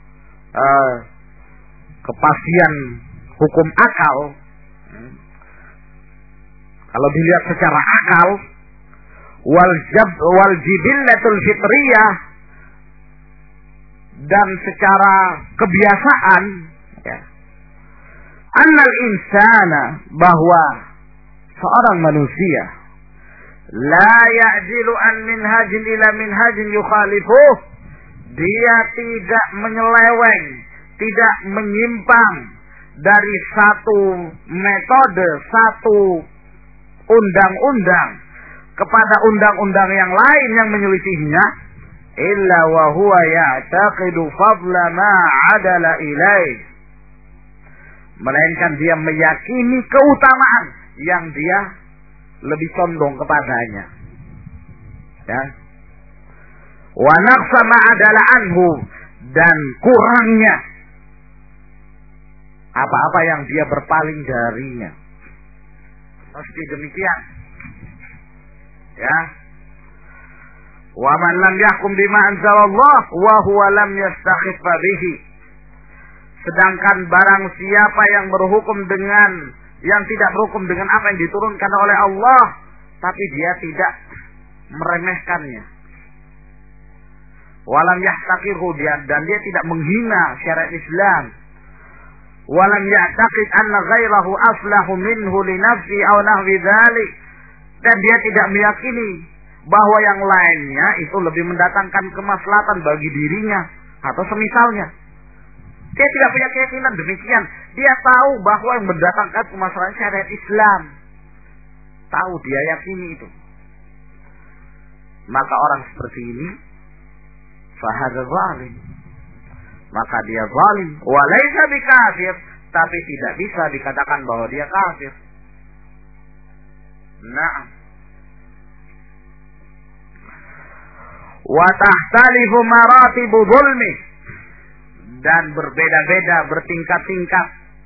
kepastian hukum akal, kalau dilihat secara akal, wal jibillatul fitriyah, dan secara kebiasaan, ya, annal insana, bahwa seorang manusia la ya'jilu an minhajin ila minhajin yukhalifuh, dia tidak menyeleweng, tidak menyimpang dari satu metode, satu undang-undang kepada undang-undang yang lain yang menyelisihinya, illa wa huwa ya'taqidu fadla ma 'adala ilaih, melainkan dia meyakini keutamaan yang dia lebih condong kepadanya, ya, wa naqsa ma 'adala anhu, dan kurangnya apa-apa yang dia berpaling darinya. Pasti demikian, ya. Wa man lam yahkum bima anzalallah wa huwa lam yastakhiffa bihi. Sedangkan barang siapa yang tidak berhukum dengan apa yang diturunkan oleh Allah, tapi dia tidak meremehkannya. Walam yahtaqiru, dan dia tidak menghina syariat Islam. Walam ya'taqid anna ghairahu aslahu minhu li nafsi aw nahwi dzalik, dan dia tidak meyakini bahwa yang lainnya itu lebih mendatangkan kemaslahatan bagi dirinya atau semisalnya. Dia tidak punya keyakinan demikian. Dia tahu bahwa yang mendatangkan kemaslahatan syariat Islam. Tahu, dia yakini itu. Maka orang seperti ini fahadza zalim. Maka dia zalim. Wa laisa bikafir, tapi tidak bisa dikatakan bahwa dia kafir. Naam. Wa tahtalifu maratibu zulmi, dan berbeda-beda, bertingkat-tingkat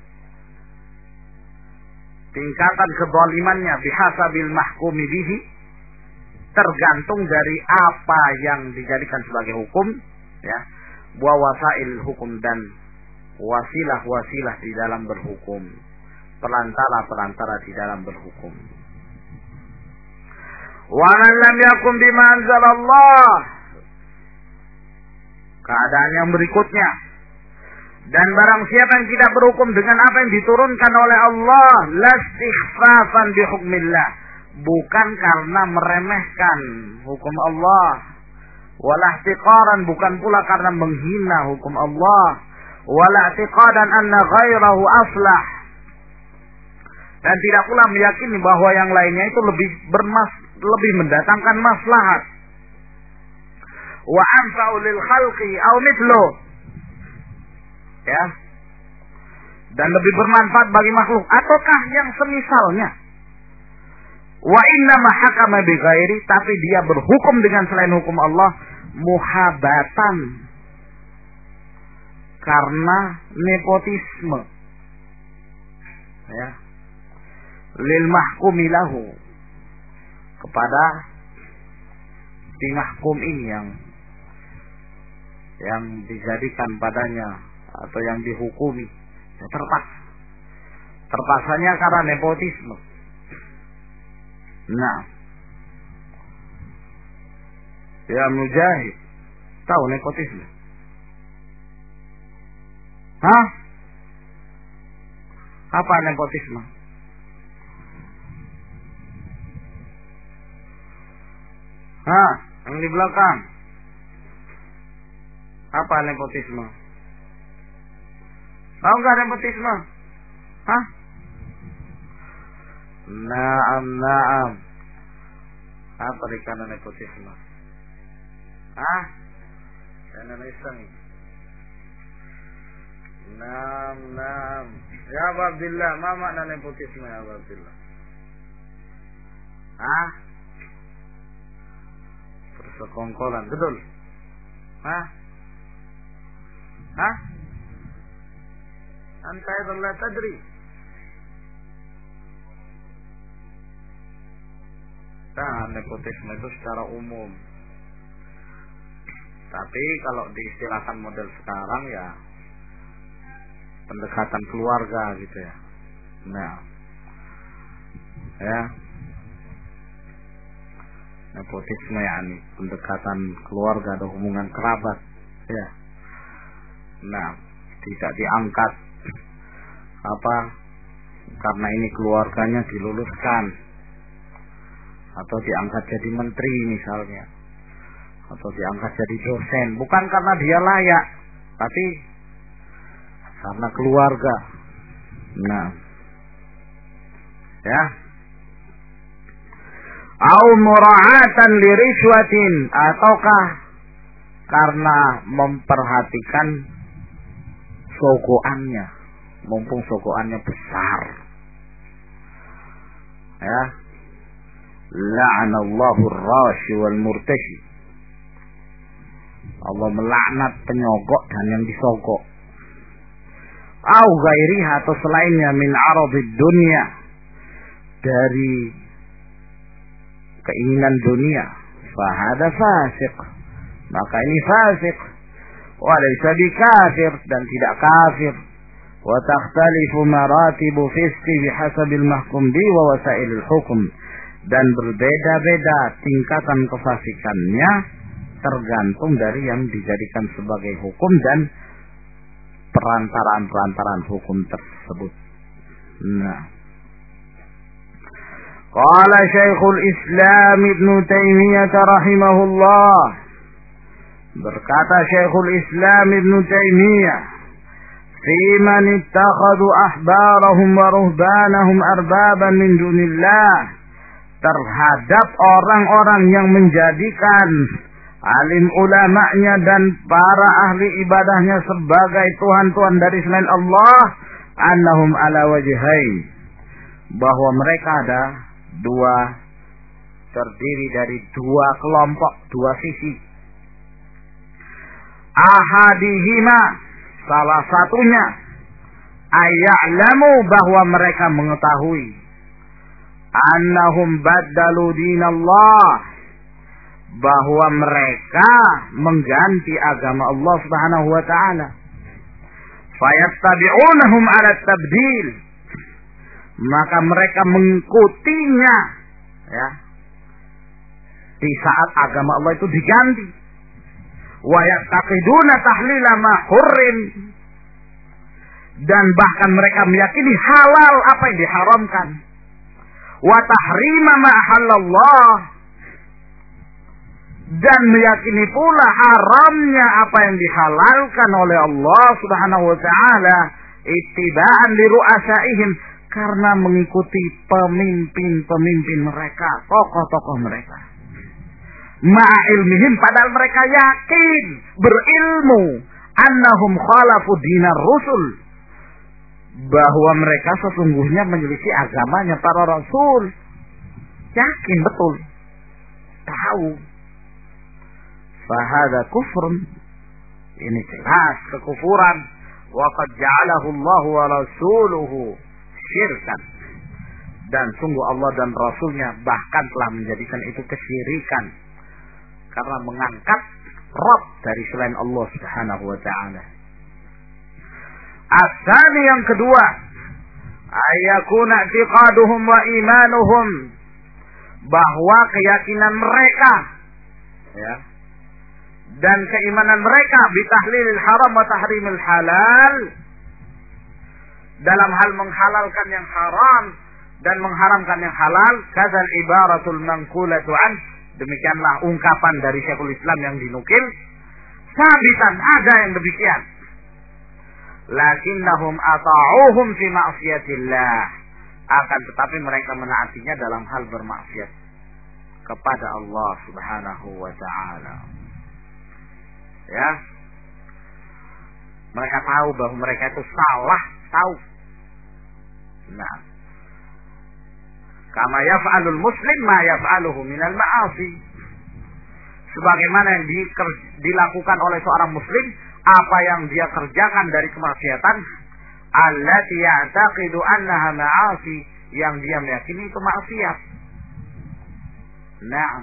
tingkatan kezalimannya bihasabil mahkumi bihi, tergantung dari apa yang dijadikan sebagai hukum, ya, wa wasail hukum, dan wasilah-wasilah di dalam berhukum, perantara-perantara di dalam berhukum. Wa man lam yakum bima anzalallah, keadaan yang berikutnya, dan barang siapa yang tidak berhukum dengan apa yang diturunkan oleh Allah, lastighfafan bi hukmillah, bukan karena meremehkan hukum Allah, wala ihtiqaran, bukan pula karena menghina hukum Allah, wala i'tiqadan anna ghairahu aslah, dan tidak pula meyakini bahwa yang lainnya itu lebih mendatangkan maslahat, wa anfa'u lil khalqi aw mithlu, ya, dan lebih bermanfaat bagi makhluk ataukah yang semisalnya. Wa inna ma hakama bi ghairi, tapi dia berhukum dengan selain hukum Allah muhabatan, karena nepotisme, ya, lil mahkumi lahu, kepada si mahkum ini yang dijadikan padanya atau yang dihukumi, ya, terpaksanya karena nepotisme. Nah, ya Mujahid, tahu nepotisme? Hah? Apa nepotisme? Hah? Yang di belakang. Apa nepotisme? Tahu nggak nepotisme? Hah? Naam. Apa dikana nepotisme? Hah? Indonesia nih. Naam. Ya Abu Abdillah, ma makna nepotisme ya Abu Abdillah? Hah? Persekongkolan, betul? Hah? Anta aidan la tadri. Nah, nepotisme itu secara umum. Tapi kalau diistilahkan model sekarang, ya pendekatan keluarga gitu ya. Nah, ya, nepotisme yakni pendekatan keluarga atau hubungan kerabat, ya. Nah, tidak diangkat karena ini keluarganya diluluskan, atau diangkat jadi menteri misalnya, atau diangkat jadi dosen, bukan karena dia layak, tapi karena keluarga. Nah, ya, au mura'atan li rishwatin, ataukah karena memperhatikan sogoannya, mumpung sogoannya besar, ya. La'anallahu ar-rashi wal murtashi, Allah melaknat penyogok dan yang disogok. Au ghairiha, atau selainnya, min aradid dunia, dari keinginan dunia, fahada fasik, maka ini fasik. Walaysa bikafir, dan tidak kafir. Wa takhtalifu maratibu fisqi bihasabil mahkum bi wa wasailil hukum, dan berbeda-beda tingkatan kefasikannya tergantung dari yang dijadikan sebagai hukum dan perantaraan hukum tersebut. Nah, qala Syekhul Islam Ibnu Taimiyah rahimahullah, berkata Syekhul Islam Ibnu Taimiyah, fi man ittakhadhu ahbarahum wa ruhbanahum arbaban min dunillah, terhadap orang-orang yang menjadikan alim ulamanya dan para ahli ibadahnya sebagai tuhan-tuhan dari selain Allah, annahum ala wajhain, bahwa mereka ada terdiri dari dua kelompok, dua sisi. Ahadihima, salah satunya, aya'lamu, bahwa mereka mengetahui, annahum baddalu dinallah, bahwa mereka mengganti agama Allah Subhanahu wa taala. Fayattabi'unahum 'ala tabdil, maka mereka mengikutinya, ya, di saat agama Allah itu diganti. Wa yaqiduna tahlila ma hurrim, dan bahkan mereka meyakini halal apa yang diharamkan. Wa tahrima ma halallah, dan meyakini pula haramnya apa yang dihalalkan oleh Allah Subhanahu wa taala, ittiba'an li ru'asaihim, karena mengikuti pemimpin-pemimpin mereka, tokoh-tokoh mereka. Ma'a ilmihim, padahal mereka yakin, berilmu, annahum khalafu dinar rusul, bahwa mereka sesungguhnya menyelisih agamanya para rasul. Yakin betul, tahu. Fahada kufrun, ini jelas kekufuran. Wa qad ja'alahu Allah wa rasuluhu syirkan, dan sungguh Allah dan Rasulnya bahkan telah menjadikan itu kesyirikan, karena mengangkat Rabb dari selain Allah Subhanahu wa ta'ala. Asani, yang kedua, ayakuna i'tiqaduhum wa imanuhum, bahwa keyakinan mereka, ya, dan keimanan mereka bitahlilil haram wa tahrimil halal, dalam hal menghalalkan yang haram dan mengharamkan yang halal, kadzal ibaratul manqulatu an, demikianlah ungkapan dari Syekhul Islam yang dinukil, sabitan, ada yang demikian. Lakinnahum ata'uhum fi ma'siyatillah, akan tetapi mereka menaatinya dalam hal bermaksiat kepada Allah Subhanahu wa ta'ala. Ya, mereka tahu bahwa mereka itu salah, tahu. Nah, kama yaf'alul muslim ma yaf'aluhu minal ma'asi, sebagaimana yang dilakukan oleh seorang muslim, apa yang dia kerjakan dari kemaksiatan, allati ya'taqidu annaha ma'asi, yang dia meyakini itu maksiat. Nah,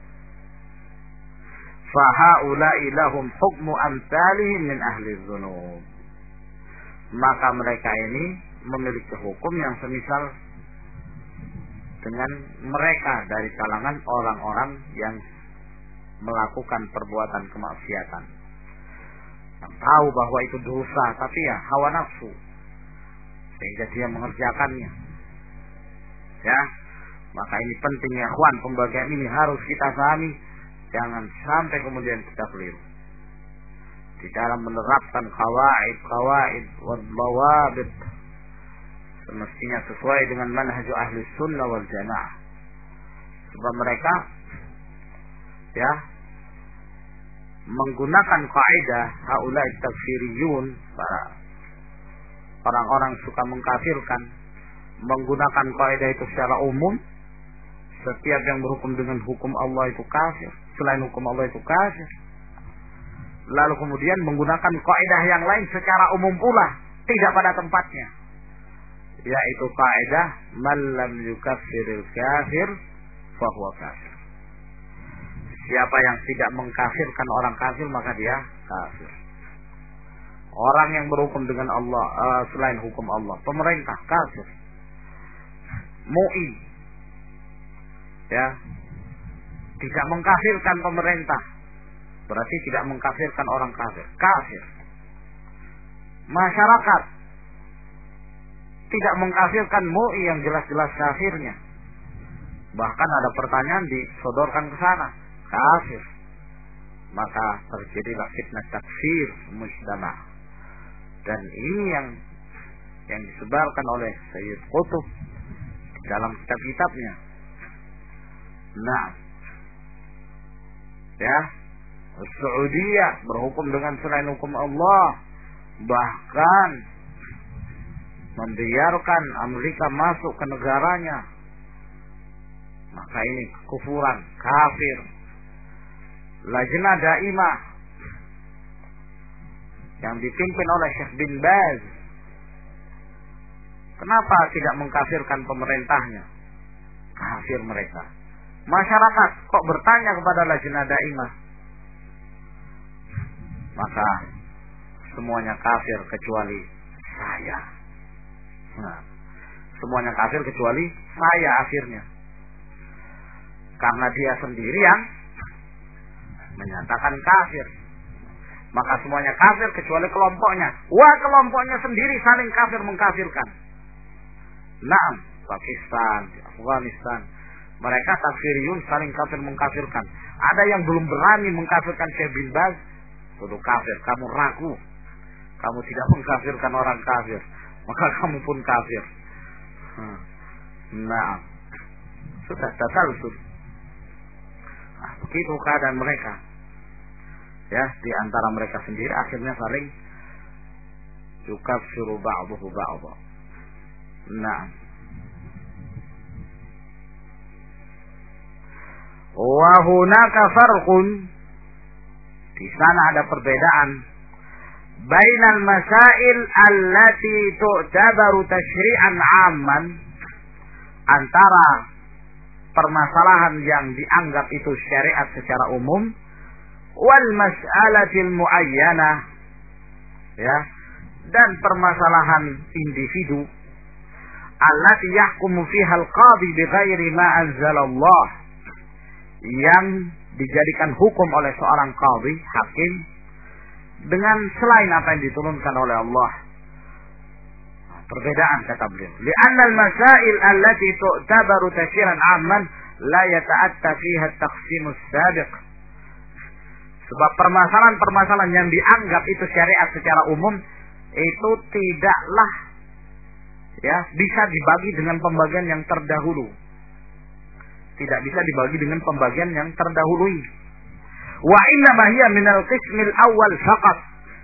fahaula'i lahum hukmu amsalihim min ahli dzunub, maka mereka ini memiliki hukum yang semisal dengan mereka dari kalangan orang-orang yang melakukan perbuatan kemaksiatan, yang tahu bahwa itu dosa, tapi ya hawa nafsu sehingga dia mengerjakannya. Ya, maka ini pentingnya ikhwan, pembagian ini harus kita pahami, jangan sampai kemudian kita keliru di dalam menerapkan qawaid wal dawabit, semestinya sesuai dengan manhaj ahli sunnah wal jamaah. Sebab mereka, ya, menggunakan kaidah haulai takfiriyun, para orang-orang suka mengkafirkan, menggunakan kaidah itu secara umum. Setiap yang berhukum dengan hukum Allah itu kafir, selain hukum Allah itu kafir. Lalu kemudian menggunakan kaidah yang lain secara umum pula, tidak pada tempatnya, yaitu kaidah man lam yukaffiril kafir fahuwa kafir. Siapa yang tidak mengkafirkan orang kafir maka dia kafir. Orang yang berhukum dengan Allah selain hukum Allah, pemerintah kafir. MUI ya, tidak mengkafirkan pemerintah berarti tidak mengkafirkan orang kafir. Kafir. Masyarakat tidak mengkafirkan MUI yang jelas-jelas kafirnya. Bahkan ada pertanyaan disodorkan ke sana. Kafir. Maka terjadilah fitnah takfir mujtama. Dan ini yang disebarkan oleh Sayyid Qutb dalam kitab-kitabnya. Nah, ya, Saudiyah berhukum dengan selain hukum Allah, bahkan membiarkan Amerika masuk ke negaranya. Maka ini kekufuran, kafir. Lajnah Daimah yang dipimpin oleh Syekh bin Baz, kenapa tidak mengkafirkan pemerintahnya? Kafir mereka. Masyarakat kok bertanya kepada Lajnah Daimah? Maka semuanya kafir kecuali saya. Nah, semuanya kafir kecuali saya akhirnya. Karena dia sendiri yang menyatakan kafir. Maka semuanya kafir kecuali kelompoknya. Wah, kelompoknya sendiri saling kafir mengkafirkan. Nah, Pakistan, Afghanistan, mereka takfiriyun saling kafir mengkafirkan. Ada yang belum berani mengkafirkan Syekh bin Baz, tuduh kafir. Kamu ragu, kamu tidak mengkafirkan orang kafir, maka kamu pun kafir. Nah, sudah tasalsul. Nah, begitu keadaan mereka. Ya, di antara mereka sendiri akhirnya saling yukaffiru ba'duhu ba'dha. Nah, wa hunaka farqun, di sana ada perbedaan bainal masail allati tu'tabaru tashri'an 'amman, antara permasalahan yang dianggap itu syariat secara umum, wal mas'alatil muayyanah, ya, dan permasalahan individu allati yahkumu fiha al-qadhi bighairi ma anzalallah, yang dijadikan hukum oleh seorang qadhi, hakim, dengan selain apa yang diturunkan oleh Allah. Perbedaan kata beliau. Li'anna al-masail allati tu'tabaru tashri'an 'amman la yata'atta fiha at-taqsim as-sabiq. Sebab permasalahan-permasalahan yang dianggap itu syariat secara umum itu tidaklah ya bisa dibagi dengan pembagian yang terdahulu. Tidak bisa dibagi dengan pembagian yang terdahului. Wa inna ma hiya minal qismil awwal faqat.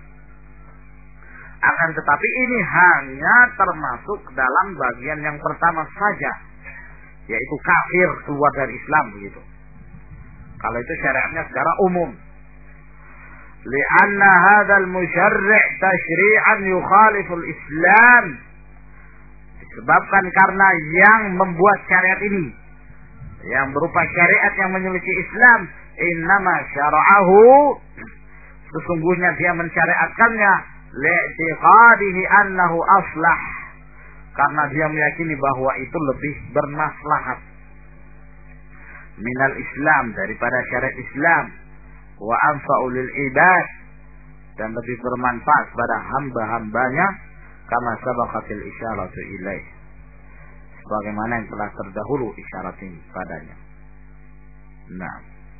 Akan tetapi ini hanya termasuk dalam bagian yang pertama saja, yaitu kafir, keluar dari Islam begitu. Kalau itu syariatnya secara umum. Li'anna hadzal musyarri' tashri'an yukhaliful Islam. Disebabkan karena yang membuat syariat ini, yang berupa syariat yang menyelisih Islam, innama syara'ahu, sesungguhnya dia mensyariatkannya li'tiqadihi annahu aslah, karena dia meyakini bahwa itu lebih bermaslahat minal Islam, daripada syariat Islam, wa anfa'u lil ibad, dan lebih bermanfaat pada hamba-hambanya, kama sabaqatil isyaratu ilaih, sebagaimana yang telah terdahulu isyarat ini padanya. Nah,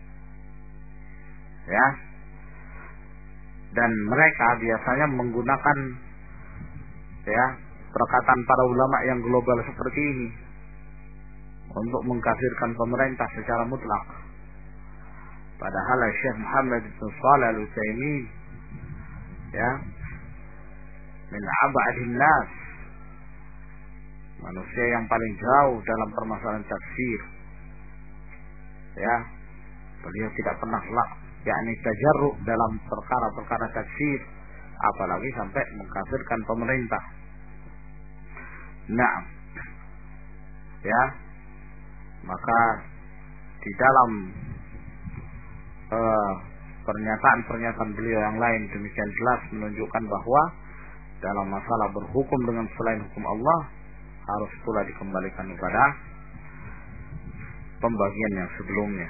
ya, dan mereka biasanya menggunakan ya perkataan para ulama yang global seperti ini untuk mengkafirkan pemerintah secara mutlak. Padahal Syekh Muhammad bin Shalih Al-Utsaimin, ya, min ab'adin nas, manusia yang paling jauh dalam permasalahan tafsir, ya, beliau tidak pernah yakni tajarru dalam perkara-perkara tafsir, apalagi sampai mengkafirkan pemerintah. Nah, ya, maka di dalam pernyataan-pernyataan beliau yang lain demikian jelas menunjukkan bahwa dalam masalah berhukum dengan selain hukum Allah harus pula dikembalikan kepada pembagian yang sebelumnya.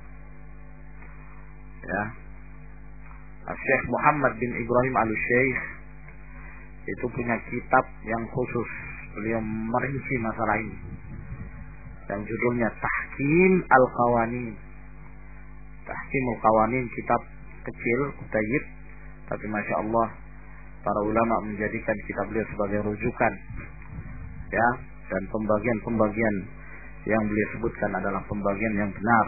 Ya, Syekh Muhammad bin Ibrahim Al-Syekh itu punya kitab yang khusus, beliau merinci masalah ini, yang judulnya Tahkim Al-Qawanin. Tahkim Al-Qawanin, kitab kecil, kutayib, tapi Masya Allah para ulama menjadikan kitab beliau sebagai rujukan, ya, dan pembagian-pembagian yang beliau sebutkan adalah pembagian yang benar.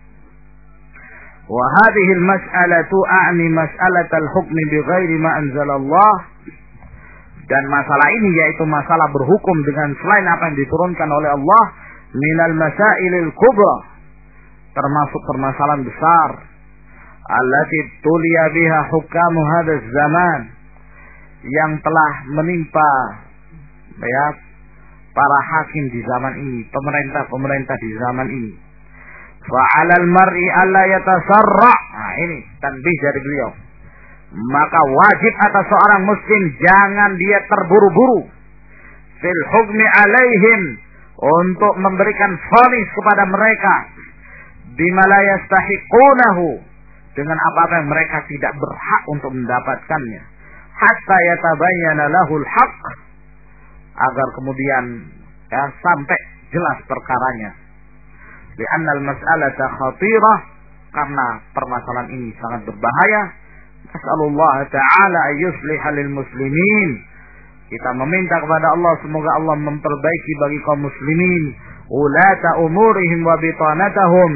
Wa hadhihi al-mas'alatu a'ni mas'alat al-hukmi bighairi ma anzalallah, dan masalah ini yaitu masalah berhukum dengan selain apa yang diturunkan oleh Allah, minal masailil kubra, termasuk permasalahan besar, allati tuliya biha hukamu hadzal zaman, yang telah menimpa, ya, para hakim di zaman ini, pemerintah di zaman ini. Fa'alal mar'i alla yatasarra. Nah, ini tanbih dari beliau. Maka wajib atas seorang muslim jangan dia terburu-buru fil hukmi alaihim, untuk memberikan vonis kepada mereka bima la yastahiqunahu, dengan apa-apa yang mereka tidak berhak untuk mendapatkannya, hatta yatabayyana lahul haqq, agar kemudian, ya, sampai jelas perkaranya. Li'anna al-mas'alata khatirah, karena permasalahan ini sangat berbahaya. Nas'alullah ta'ala an yusliha lil muslimin. Kita meminta kepada Allah semoga Allah memperbaiki bagi kaum muslimin ulata umurihim wa bitanatahum,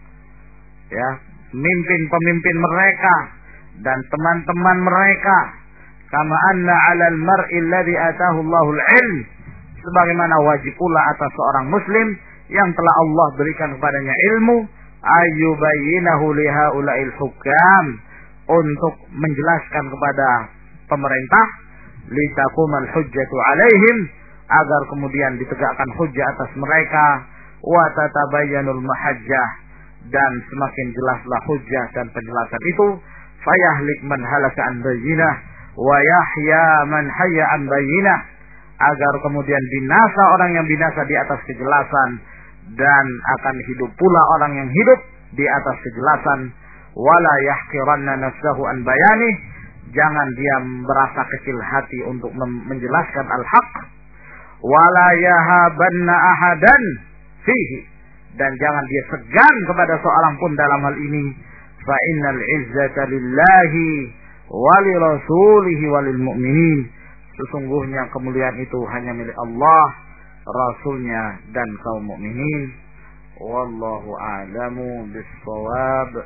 ya, pemimpin mereka dan teman-teman mereka, kama anna 'alal mar'i alladhi atahu Allahul 'ilm, sebagaimana wajib pula atas seorang muslim yang telah Allah berikan kepadanya ilmu, ayyubayyinahu lihaula'il hukam, untuk menjelaskan kepada pemerintah, litaqumal hujjatu 'alaihim, agar kemudian ditegakkan hujjah atas mereka, wa tatabayyanul mahajjah, dan semakin jelaslah hujjah dan penjelasan itu, fayahlik man halaka an bayyinah wa yahya man hayya an bayyinah, agar kemudian binasa orang yang binasa di atas kejelasan, dan akan hidup pula orang yang hidup di atas kejelasan. Wala yahqiranna nafsahu an bayanih, jangan dia merasa kecil hati untuk menjelaskan al-haq. Wala yahabanna ahadan fihi, dan jangan dia segan kepada seorang pun dalam hal ini. Fa innal izzata lillahi wa li rasulihi wa lil mu'minin, sesungguhnya kemuliaan itu hanya milik Allah, Rasulnya, dan kaum mukminin. Wallahu a'lamu bis-shawab.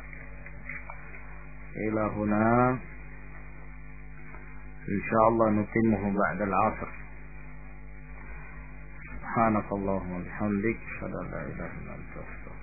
Ila huna insyaallah nutimmuhu ba'da al-'asr. Subhanakallahumma wa bihamdik, asyhadu an la ilaha illa anta, astaghfiruka